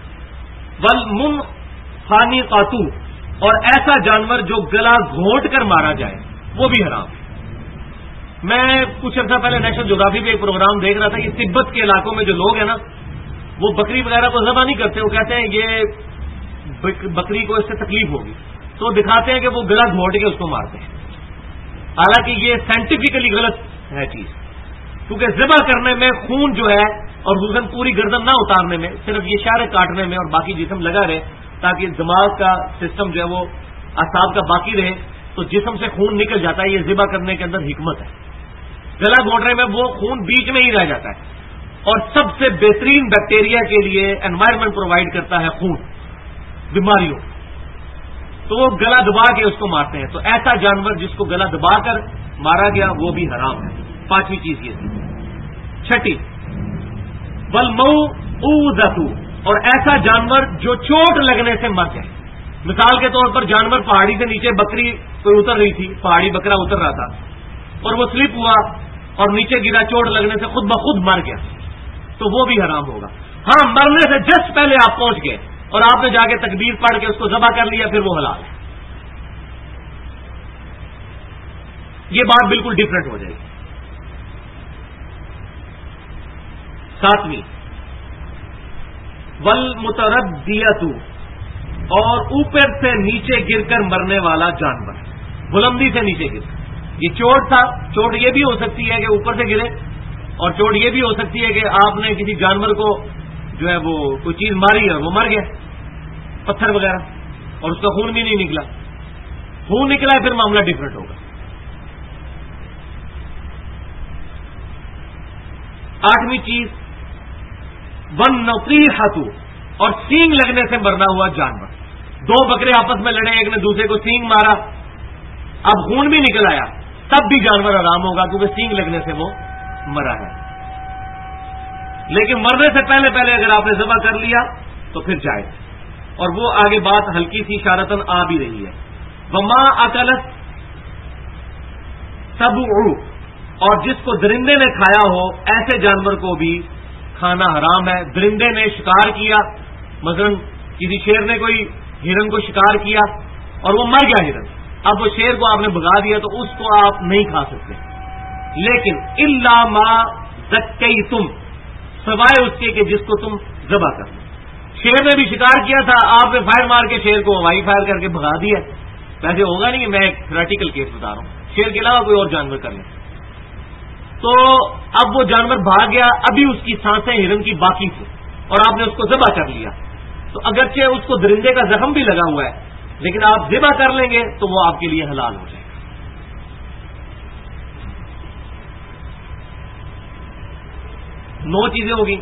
والمنخنقۃ، اور ایسا جانور جو گلا گھونٹ کر مارا جائے وہ بھی حرام ہے. میں کچھ عرصہ پہلے نیشنل جغرافی پہ ایک پروگرام دیکھ رہا تھا. یہ تبت کے علاقوں میں جو لوگ ہیں نا، وہ بکری وغیرہ کو ذبح نہیں کرتے. وہ کہتے ہیں یہ بکری کو اس سے تکلیف ہوگی، تو دکھاتے ہیں کہ وہ گلا گھونٹ کے اس کو مارتے ہیں. حالانکہ یہ سائنٹیفکلی غلط ہے چیز، کیونکہ ذبح کرنے میں خون جو ہے اور خصوصاً پوری گردن نہ اتارنے میں، صرف یہ شارے کاٹنے میں اور باقی جسم لگا رہے تاکہ دماغ کا سسٹم جو ہے وہ اعصاب کا باقی رہے، تو جسم سے خون نکل جاتا ہے. یہ ذبح کرنے کے اندر حکمت ہے. گلا گھونٹنے میں وہ خون بیچ میں ہی رہ جاتا ہے. اور سب سے بہترین بیکٹیریا کے لیے انوائرمنٹ پرووائڈ کرتا ہے خون بیماریوں. تو وہ گلا دبا کے اس کو مارتے ہیں. تو ایسا جانور جس کو گلا دبا کر مارا گیا وہ بھی حرام ہے. 5ویں چیز یہ تھی. 6 والموعوذۃ، اور ایسا جانور جو چوٹ لگنے سے مر جائے. مثال کے طور پر جانور پہاڑی سے نیچے، بکری کوئی اتر رہی تھی، پہاڑی بکرا اتر رہا تھا اور وہ سلپ ہوا اور نیچے گرا، چوٹ لگنے سے خود بخود مر گیا، تو وہ بھی حرام ہوگا. ہاں، مرنے سے جسٹ پہلے آپ پہنچ گئے اور آپ نے جا کے تکبیر پڑھ کے اس کو ذبح کر لیا، پھر وہ حلال ہے. یہ بات بالکل ڈفرینٹ ہو جائے گی. 7ویں والمتردیۃ، اور اوپر سے نیچے گر کر مرنے والا جانور، بلندی سے نیچے گر. یہ چوٹ تھا، چوٹ یہ بھی ہو سکتی ہے کہ اوپر سے گرے، اور چوٹ یہ بھی ہو سکتی ہے کہ آپ نے کسی جانور کو جو ہے وہ کوئی چیز ماری اور وہ مر گیا، پتھر وغیرہ، اور اس کا خون بھی نہیں نکلا. خون نکلا ہے پھر معاملہ ڈفرینٹ ہوگا. 8ویں چیز والنطیحۃ، اور سینگ لگنے سے مرنا ہوا جانور. 2 بکرے آپس میں لڑے، ایک نے دوسرے کو سینگ مارا، اب خون بھی نکل آیا، تب بھی جانور حرام ہوگا کیونکہ سینگ لگنے سے وہ مرا ہے. لیکن مرنے سے پہلے اگر آپ نے ذبح کر لیا تو پھر جائز. اور وہ آگے بات ہلکی سی اشارتاً آ بھی رہی ہے. وما اکلت سبع، اور جس کو درندے نے کھایا ہو ایسے جانور کو بھی کھانا حرام ہے. درندے نے شکار کیا، مثلا کسی شیر نے کوئی ہرن کو شکار کیا اور وہ مر گیا ہرن، اب وہ شیر کو آپ نے بھگا دیا تو اس کو آپ نہیں کھا سکتے. لیکن الا ما ذکیتم، سوائے اس کے کہ جس کو تم ذبح کر لو. شیر نے بھی شکار کیا تھا، آپ نے فائر مار کے شیر کو ہوائی فائر کر کے بھگا دیا. ویسے ہوگا نہیں، میں ایک تھیوریٹیکل کیس بتا رہا ہوں. شیر کے علاوہ کوئی اور جانور کر لیں تو اب وہ جانور بھاگ گیا، ابھی اس کی سانسیں ہرن کی باقی تھی اور آپ نے اس کو ذبح کر لیا، تو اگرچہ اس کو درندے کا زخم بھی لگا ہوا ہے لیکن آپ ذبح کر لیں گے تو وہ آپ کے لیے حلال ہو جائے گا. 9 چیزیں ہوگی.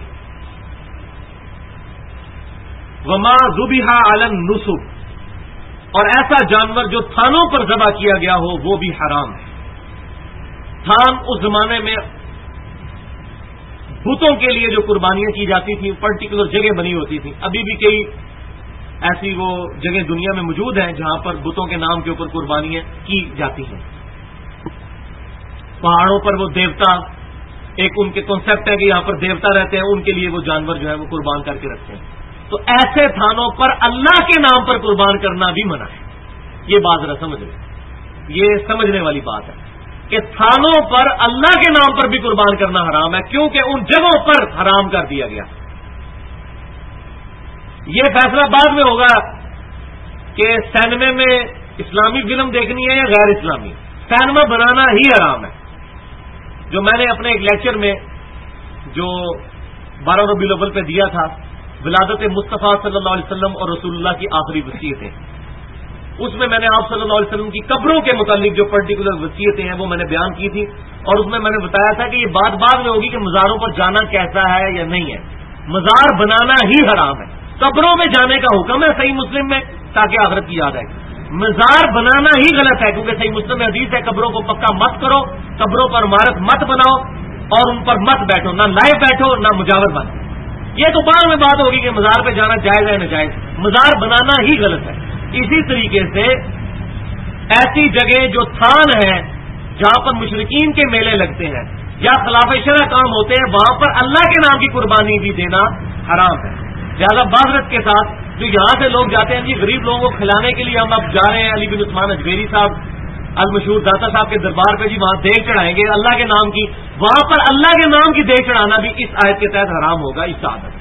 وما ذبح علی النصب، اور ایسا جانور جو تھانوں پر ذبح کیا گیا ہو وہ بھی حرام ہے. تھان اس زمانے میں بتوں کے لیے جو قربانیاں کی جاتی تھیں پرٹیکولر جگہ بنی ہوتی تھیں. ابھی بھی کئی ایسی وہ جگہ دنیا میں موجود ہیں جہاں پر بتوں کے نام کے اوپر قربانیاں کی جاتی ہیں. پہاڑوں پر وہ دیوتا، ایک ان کے کنسپٹ ہے کہ یہاں پر دیوتا رہتے ہیں، ان کے لیے وہ جانور جو ہے وہ قربان کر کے رکھتے ہیں. تو ایسے تھانوں پر اللہ کے نام پر قربان کرنا بھی منع ہے. یہ بات ذرا سمجھ لیں، یہ سمجھنے والی بات ہے. کہ تھانوں پر اللہ کے نام پر بھی قربان کرنا حرام ہے، کیونکہ ان جگہوں پر حرام کر دیا گیا۔ یہ فیصلہ بعد میں ہوگا کہ سینما میں اسلامی فلم دیکھنی ہے یا غیر اسلامی، سینما بنانا ہی حرام ہے۔ جو میں نے اپنے ایک لیکچر میں جو 12 ربیع الاول پہ دیا تھا، ولادت مصطفیٰ صلی اللہ علیہ وسلم اور رسول اللہ کی آخری وصیتیں، اس میں نے آپ صلی اللہ علیہ وسلم کی قبروں کے متعلق جو پرٹیکولر وصیتیں ہیں وہ میں نے بیان کی تھی، اور اس میں نے بتایا تھا کہ یہ بات بعد میں ہوگی کہ مزاروں پر جانا کیسا ہے یا نہیں ہے۔ مزار بنانا ہی حرام ہے، قبروں میں جانے کا حکم ہے صحیح مسلم میں تاکہ آخرت کی یاد آئے۔ مزار بنانا ہی غلط ہے، کیونکہ صحیح مسلم میں حدیث ہے قبروں کو پکا مت کرو، قبروں پر عمارت مت بناؤ اور ان پر مت بیٹھو، نہ لائے بیٹھو نہ مجاور بنو۔ یہ تو بعد میں بات ہوگی کہ مزار پہ جانا جائز ہے ناجائز، مزار بنانا ہی غلط ہے۔ اسی طریقے سے ایسی جگہ جو تھان ہے جہاں پر مشرکین کے میلے لگتے ہیں یا خلاف شرع کام ہوتے ہیں، وہاں پر اللہ کے نام کی قربانی بھی دینا حرام ہے۔ لہٰذا معذرت کے ساتھ جو یہاں سے لوگ جاتے ہیں جی غریب لوگوں کو کھلانے کے لیے ہم اب جا رہے ہیں علی بن عثمان اجمیری صاحب المشہور داتا صاحب کے دربار پہ، جی وہاں دیگ چڑھائیں گے اللہ کے نام کی، وہاں پر اللہ کے نام کی دیگ چڑھانا بھی اس آیت کے تحت حرام ہوگا اس عادت،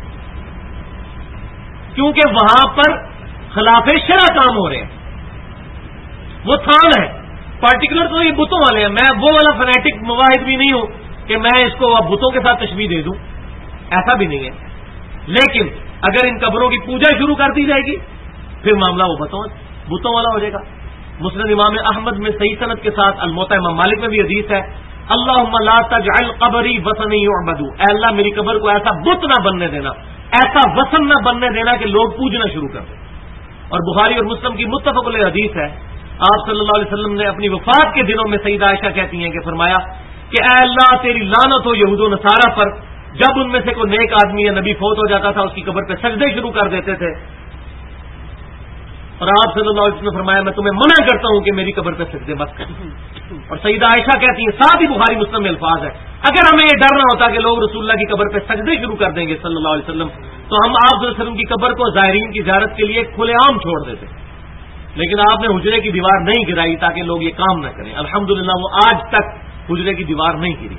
کیونکہ وہاں پر خلاف شرع کام ہو رہے ہیں، وہ تھان ہے پارٹیکولر، تو یہ بتوں والے ہیں۔ میں وہ والا فنیٹک مواحد بھی نہیں ہوں کہ میں اس کو اب بتوں کے ساتھ تشبیہ دے دوں، ایسا بھی نہیں ہے، لیکن اگر ان قبروں کی پوجا شروع کر دی جائے گی پھر معاملہ وہ بتوں والا ہو جائے گا۔ مسند امام احمد میں صحیح سند کے ساتھ، الموطا امام مالک میں بھی حدیث ہے، اللہم لا تجعل قبری وثنی یعبد، اے اللہ میری قبر کو ایسا بت نہ بننے دینا، ایسا وثن نہ بننے دینا کہ لوگ پوجنا شروع کر دیں۔ اور بخاری اور مسلم کی متفق علیہ حدیث ہے، آپ صلی اللہ علیہ وسلم نے اپنی وفات کے دنوں میں سیدہ عائشہ کہتی ہیں کہ فرمایا کہ اے اللہ تیری لعنت ہو یہود و نصارہ پر، جب ان میں سے کوئی نیک آدمی یا نبی فوت ہو جاتا تھا اس کی قبر پہ سجدے شروع کر دیتے تھے، اور آپ صلی اللہ علیہ وسلم نے فرمایا میں تمہیں منع کرتا ہوں کہ میری قبر پہ سجدے مت کرو۔ اور سیدہ عائشہ کہتی ہیں، ساتھ ہی بخاری مسلم میں الفاظ ہے، اگر ہمیں یہ ڈر نہ ہوتا کہ لوگ رسول اللہ کی قبر پہ سجدے شروع کر دیں گے صلی اللہ علیہ وسلم، تو ہم آپ صلی اللہ علیہ وسلم کی قبر کو زائرین کی زیارت کے لیے کھلے عام چھوڑ دیتے، لیکن آپ نے حجرے کی دیوار نہیں گرائی تاکہ لوگ یہ کام نہ کریں۔ الحمدللہ وہ آج تک حجرے کی دیوار نہیں گری۔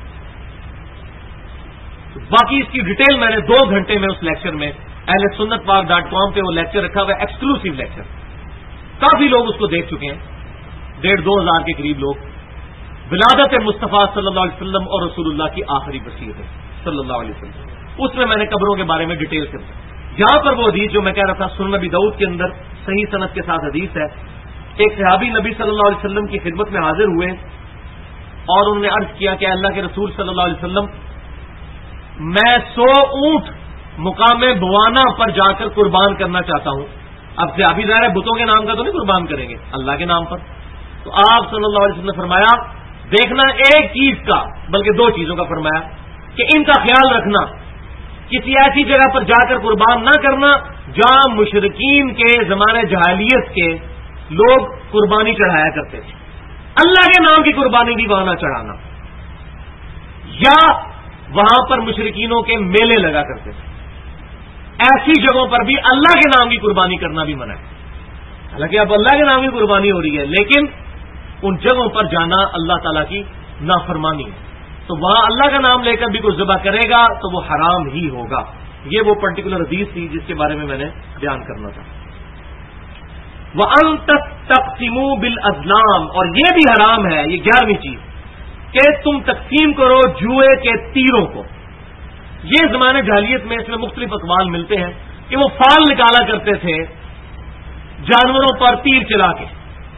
باقی اس کی ڈیٹیل میں نے 2 گھنٹے میں اس لیکچر میں اہل سنت پاک.com پہ وہ لیکچر رکھا ہوا ہے، ایکسکلوسیو لیکچر، کافی لوگ اس کو دیکھ چکے ہیں، 1,500-2 ہزار کے قریب لوگ، ولادت مصطفیٰ صلی اللہ علیہ وسلم اور رسول اللہ کی آخری وصیت ہے صلی اللہ علیہ وسلم، اس میں نے قبروں کے بارے میں ڈیٹیل سے یہاں پر وہ حدیث جو میں کہہ رہا تھا سنن نبی داؤد کے اندر صحیح سند کے ساتھ حدیث ہے، ایک صحابی نبی صلی اللہ علیہ وسلم کی خدمت میں حاضر ہوئے اور انہوں نے عرض کیا کہ اللہ کے رسول صلی اللہ علیہ وسلم میں 100 اونٹ مقام بوانا پر جا کر قربان کرنا چاہتا ہوں۔ اب صحابی ظاہر ہے بتوں کے نام کا تو نہیں قربان کریں گے، اللہ کے نام پر، تو آپ صلی اللہ علیہ وسلم نے فرمایا دیکھنا ایک چیز کا بلکہ 2 چیزوں کا فرمایا کہ ان کا خیال رکھنا، کسی ایسی جگہ پر جا کر قربان نہ کرنا جہاں مشرکین کے زمانے جاہلیت کے لوگ قربانی چڑھایا کرتے تھے، اللہ کے نام کی قربانی بھی وہاں نہ چڑھانا، یا وہاں پر مشرکینوں کے میلے لگا کرتے تھے، ایسی جگہوں پر بھی اللہ کے نام کی قربانی کرنا بھی منع ہے۔ حالانکہ اب اللہ کے نام کی قربانی ہو رہی ہے، لیکن ان جگہوں پر جانا اللہ تعالیٰ کی نافرمانی ہے، تو وہاں اللہ کا نام لے کر بھی کوئی ذبح کرے گا تو وہ حرام ہی ہوگا۔ یہ وہ پرٹیکولر حدیث تھی جس کے بارے میں نے بیان کرنا تھا۔ وَأَن تَقْسِمُوا بِالْأَزْلَامِ، اور یہ بھی حرام ہے، یہ 11ویں چیز کہ تم تقسیم کرو جوئے کے تیروں کو۔ یہ زمانے جاہلیت میں اس میں مختلف اقوال ملتے ہیں کہ وہ فال نکالا کرتے تھے جانوروں پر تیر چلا کے،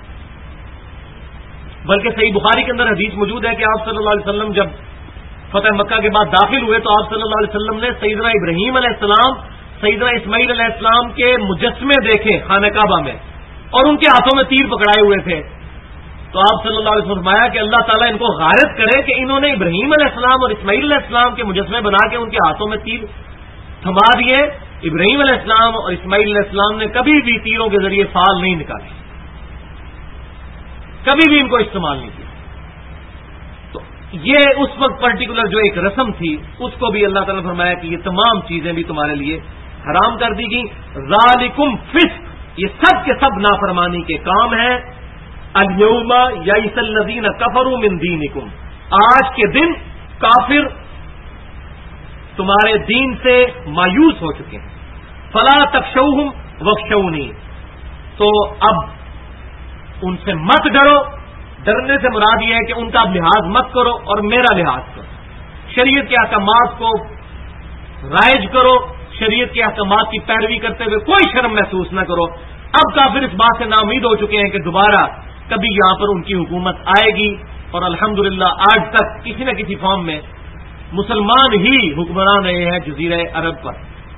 بلکہ صحیح بخاری کے اندر حدیث موجود ہے کہ آپ صلی اللہ علیہ وسلم جب فتح مکہ کے بعد داخل ہوئے تو آپ صلی اللہ علیہ وسلم نے سیدنا ابراہیم علیہ السلام، سیدنا اسماعیل علیہ السلام کے مجسمے دیکھے خانہ کعبہ میں اور ان کے ہاتھوں میں تیر پکڑائے ہوئے تھے، تو آپ صلی اللہ علیہ وسلم نے فرمایا کہ اللہ تعالیٰ ان کو غارت کرے کہ انہوں نے ابراہیم علیہ السلام اور اسماعیل علیہ السلام کے مجسمے بنا کے ان کے ہاتھوں میں تیر تھما دیے۔ ابراہیم علیہ السلام اور اسماعیل علیہ السلام نے کبھی بھی تیروں کے ذریعے فال نہیں نکالے، کبھی بھی ان کو استعمال نہیں کیا۔ تو یہ اس وقت پرٹیکولر جو ایک رسم تھی اس کو بھی اللہ تعالیٰ نے فرمایا کہ یہ تمام چیزیں بھی تمہارے لیے حرام کر دی گئی۔ ذالکم فسق، یہ سب کے سب نافرمانی کے کام ہیں۔ الیوم یئس الذین کفروا من دینکم، آج کے دن کافر تمہارے دین سے مایوس ہو چکے ہیں. فلا تخشوہم واخشونی، تو اب ان سے مت ڈرو. ڈرنے سے مراد یہ ہے کہ ان کا اب لحاظ مت کرو اور میرا لحاظ کرو. شریعت کے احکامات کو رائج کرو، شریعت کے احکامات کی پیروی کرتے ہوئے کوئی شرم محسوس نہ کرو. اب کافر اس بات سے ناامید ہو چکے ہیں کہ دوبارہ کبھی یہاں پر ان کی حکومت آئے گی، اور الحمدللہ آج تک کسی نہ کسی فارم میں مسلمان ہی حکمران رہے ہیں جزیرہ عرب پر.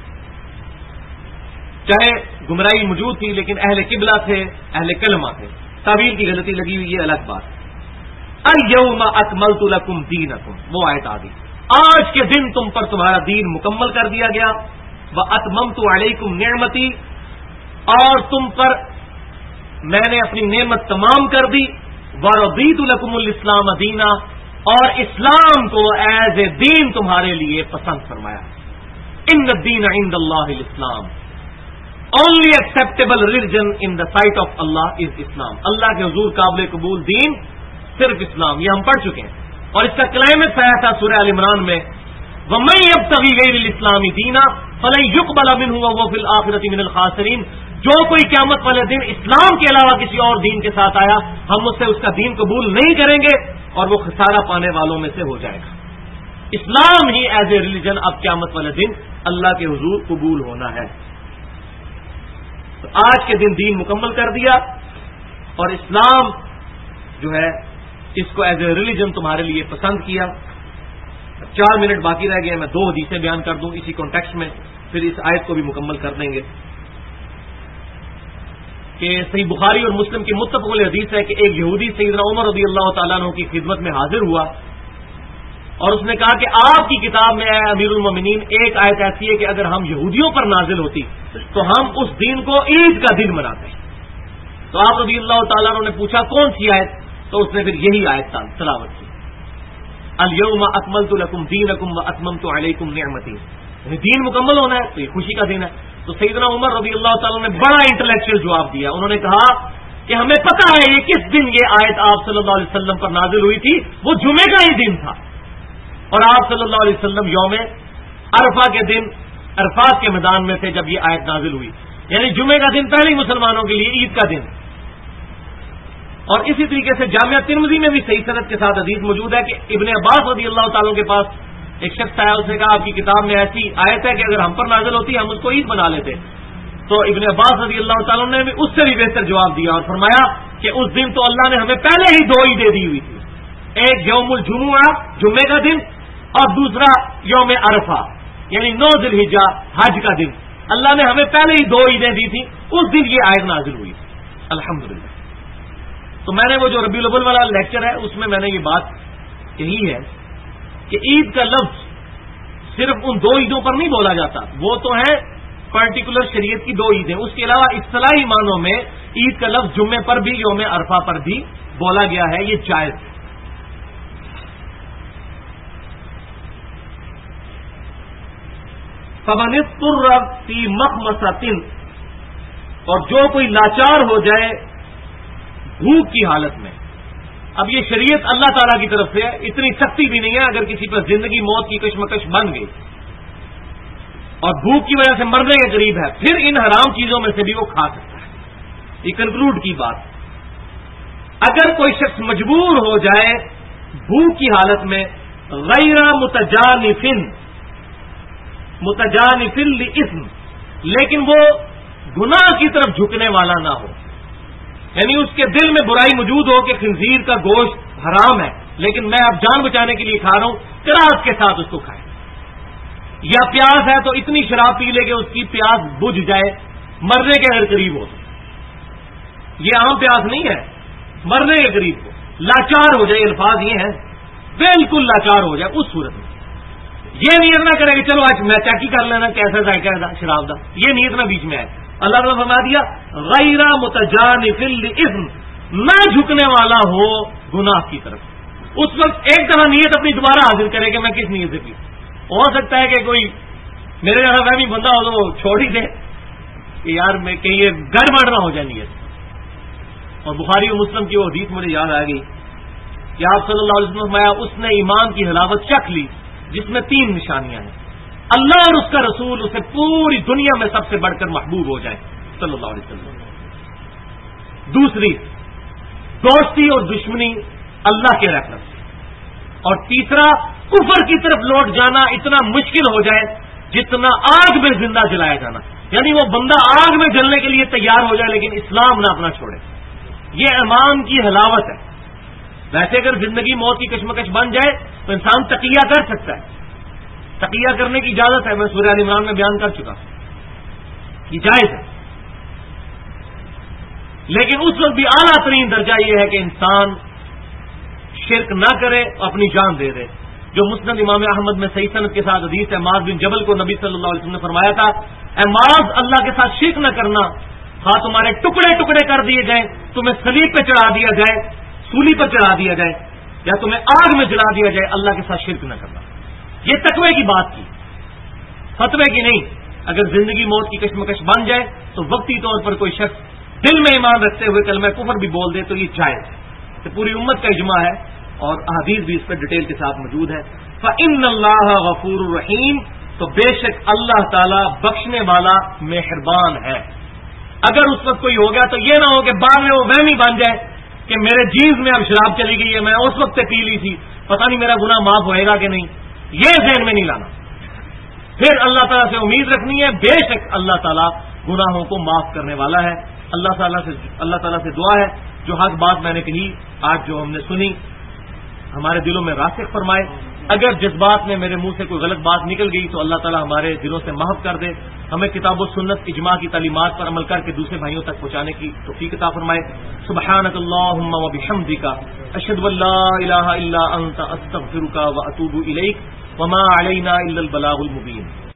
چاہے گمراہی موجود تھی لیکن اہل قبلہ تھے، اہل کلمہ تھے. تعبیر کی غلطی لگی ہوئی یہ الگ بات. الیوم اکملت لکم دینکم، وہ آیت آ گئی. آج کے دن تم پر تمہارا دین مکمل کر دیا گیا. واتممت علیکم نعمتی، اور تم پر میں نے اپنی نعمت تمام کر دی. ورضیت لکم الاسلام دینا، اور اسلام کو ایز اے دین تمہارے لیے پسند فرمایا. ان الدین عند اللہ الاسلام، only acceptable religion in the sight of Allah is Islam. اللہ کے حضور قابل قبول دین صرف اسلام. یہ ہم پڑھ چکے ہیں، اور اس کا کلائمیکس آیا تھا سورہ آل عمران میں، وَمَن يَبْتَغِ غَيْرَ الْإِسْلَامِ دِينًا فَلَن يُقْبَلَ مِنْهُ وَهُوَ فِي الْآخِرَةِ مِنَ الْخَاسِرِينَ. جو کوئی قیامت والے دن اسلام کے علاوہ کسی اور دین کے ساتھ آیا، ہم اس سے اس کا دین قبول نہیں کریں گے اور وہ خسارہ پانے والوں میں سے ہو جائے گا. اسلام ہی ایز اے ریلیجن اب قیامت والے دن اللہ کے حضور قبول ہونا ہے. تو آج کے دن دین مکمل کر دیا، اور اسلام جو ہے اس کو ایز اے ریلیجن تمہارے لیے پسند کیا. 4 منٹ باقی رہ گئے، میں 2 حدیثیں بیان کر دوں اسی کانٹیکسٹ میں، پھر اس آیت کو بھی مکمل کر دیں گے. کہ صحیح بخاری اور مسلم کی متفق علیہ حدیث ہے کہ ایک یہودی سیدنا عمر رضی اللہ تعالیٰ عنہ کی خدمت میں حاضر ہوا، اور اس نے کہا کہ آپ کی کتاب میں اے امیر المومنین ایک آیت ایسی ہے کہ اگر ہم یہودیوں پر نازل ہوتی تو ہم اس دن کو عید کا دن مناتے ہیں. تو آپ رضی اللہ تعالیٰ عنہ نے پوچھا کون سی آیت؟ تو اس نے پھر یہی آیت تلاوت کی، الیوم اکملت لکم دینکم واتممت علیکم نعمتی. یعنی دین مکمل ہونا ہے تو یہ خوشی کا دن ہے. تو سیدنا عمر رضی اللہ تعالیٰ نے بڑا انٹلیکچوئل جواب دیا. انہوں نے کہا کہ ہمیں پتہ ہے یہ کس دن یہ آیت آپ صلی اللہ علیہ وسلم پر نازل ہوئی تھی، وہ جمعے کا ہی دن تھا، اور آپ صلی اللہ علیہ وسلم یوم عرفہ کے دن عرفات کے میدان میں تھے جب یہ آیت نازل ہوئی. یعنی جمعے کا دن پہلے ہی مسلمانوں کے لیے عید کا دن. اور اسی طریقے سے جامعہ ترمذی میں بھی صحیح سند کے ساتھ حدیث موجود ہے کہ ابن عباس رضی اللہ تعالیٰ کے پاس ایک شخص آیا، اس نے کہا آپ کی کتاب میں ایسی آیت ہے کہ اگر ہم پر نازل ہوتی ہم اس کو عید بنا لیتے. تو ابن عباس رضی اللہ تعالیٰ نے بھی اس سے بھی بہتر جواب دیا اور فرمایا کہ اس دن تو اللہ نے ہمیں پہلے ہی 2 عیدیں دی ہوئی تھی، ایک یوم الجمعہ جمعے کا دن، اور دوسرا یوم عرفہ یعنی 9 ذی الحجہ حج کا دن. اللہ نے ہمیں پہلے ہی 2 عیدیں دی تھی، اس دن یہ آیت نازل ہوئی تھی. الحمدللہ. تو میں نے وہ جو ربیع الاول والا لیکچر ہے اس میں نے یہ بات کہی ہے کہ عید کا لفظ صرف ان 2 عیدوں پر نہیں بولا جاتا، وہ تو ہے پرٹیکولر شریعت کی 2 عیدیں. اس کے علاوہ اصطلاحی معنوں میں عید کا لفظ جمعے پر بھی یوم عرفہ پر بھی بولا گیا ہے، یہ جائز ہے. فمن اضطر فی مخمصۃ، اور جو کوئی لاچار ہو جائے بھوک کی حالت میں. اب یہ شریعت اللہ تعالیٰ کی طرف سے اتنی سختی بھی نہیں ہے، اگر کسی پر زندگی موت کی کشمکش بن گئی اور بھوک کی وجہ سے مرنے کے قریب ہے، پھر ان حرام چیزوں میں سے بھی وہ کھا سکتا ہے. یہ کنکلوڈ کی بات. اگر کوئی شخص مجبور ہو جائے بھوک کی حالت میں غیر متجانف لاسم، لیکن وہ گناہ کی طرف جھکنے والا نہ ہو، یعنی اس کے دل میں برائی موجود ہو کہ خنزیر کا گوشت حرام ہے لیکن میں اب جان بچانے کے لیے کھا رہا ہوں، کراہت کے ساتھ اس کو کھائے. یا پیاس ہے تو اتنی شراب پی لے کہ اس کی پیاس بجھ جائے، مرنے کے قریب ہو. یہ عام پیاس نہیں ہے، مرنے کے قریب ہو، لاچار ہو جائے. الفاظ یہ ہیں بالکل لاچار ہو جائے. اس صورت میں یہ نیت نہ کرے کہ چلو آج میں چیک ہی کر لینا کیسا ذائقہ ہے شراب کا، یہ نیت نہ بیچ میں آئے. اللہ تعالیٰ نے فرما دیا غیر متجانف لاسم، نہ جھکنے والا ہو گناہ کی طرف. اس وقت ایک دفعہ نیت اپنی دوبارہ حاضر کرے کہ میں کس نیت سے پی. ہو سکتا ہے کہ کوئی میرے جیسا فہمی بندہ ہو تو وہ چھوڑ ہی دے کہ یار میں کہ یہ گڑبڑ نہ ہو جائے نیت. اور بخاری و مسلم کی وہ حدیث مجھے یاد آ گئی کہ آپ صلی اللہ علیہ وسلم فرمایا اس نے ایمان کی حلاوت چکھ لی جس میں 3 نشانیاں ہیں. اللہ اور اس کا رسول اسے پوری دنیا میں سب سے بڑھ کر محبوب ہو جائے صلی اللہ علیہ وسلم. دوسری دوستی اور دشمنی اللہ کے ریفرنس سے. اور تیسرا کفر کی طرف لوٹ جانا اتنا مشکل ہو جائے جتنا آگ میں زندہ جلایا جانا. یعنی وہ بندہ آگ میں جلنے کے لیے تیار ہو جائے لیکن اسلام نہ اپنا چھوڑے. یہ ایمان کی حلاوت ہے. ویسے اگر زندگی موت کی کشمکش بن جائے تو انسان تقیہ کر سکتا ہے, تقیہ کرنے کی اجازت ہے. میں سورہ آل عمران میں بیان کر چکا, یہ جائز ہے. لیکن اس وقت بھی اعلیٰ ترین درجہ یہ ہے کہ انسان شرک نہ کرے, اپنی جان دے دے. جو مسند امام احمد میں صحیح سند کے ساتھ حدیث ہے, معاذ بن جبل کو نبی صلی اللہ علیہ وسلم نے فرمایا تھا, اے معاذ اللہ کے ساتھ شرک نہ کرنا, ہاں تمہارے ٹکڑے ٹکڑے کر دیے جائیں, تمہیں صلیب پہ چڑھا دیا جائے, سولی پر چڑھا دیا جائے, یا تمہیں آگ میں جلا دیا جائے, اللہ کے ساتھ شرک نہ کرنا. یہ تقوی کی بات کی, فتوے کی نہیں. اگر زندگی موت کی کشمکش بن جائے تو وقتی طور پر کوئی شخص دل میں ایمان رکھتے ہوئے کلمہ کفر بھی بول دے تو یہ جائز ہے. تو پوری امت کا اجماع ہے اور احادیث بھی اس پر ڈیٹیل کے ساتھ موجود ہے. فَإِنَّ اللَّهَ غَفُورٌ رَحِيمٌ, تو بے شک اللہ تعالی بخشنے والا مہربان ہے. اگر اس وقت کوئی ہو گیا تو یہ نہ ہو کہ بعد میں وہ وہمی بن جائے کہ میرے جینز میں اب شراب چلی گئی ہے, میں اس وقت سے پی لی تھی, پتہ نہیں میرا گناہ معاف ہوئے گا کہ نہیں. یہ ذہن میں نہیں لانا. پھر اللہ تعالیٰ سے امید رکھنی ہے, بے شک اللہ تعالیٰ گناہوں کو معاف کرنے والا ہے. اللہ تعالیٰ سے دعا ہے جو حق بات میں نے کہی آج جو ہم نے سنی ہمارے دلوں میں راسخ فرمائے. اگر جس بات میں میرے منہ سے کوئی غلط بات نکل گئی تو اللہ تعالیٰ ہمارے دلوں سے محو کر دے. ہمیں کتاب و سنت اجماع کی تعلیمات پر عمل کر کے دوسرے بھائیوں تک پہنچانے کی توفیق عطا فرمائے. سبحانک اللہم و بحمدک, اشہد ان لا الہ الا انت, استغفرک و اتوب الیک, وما علینا الا البلاغ المبین.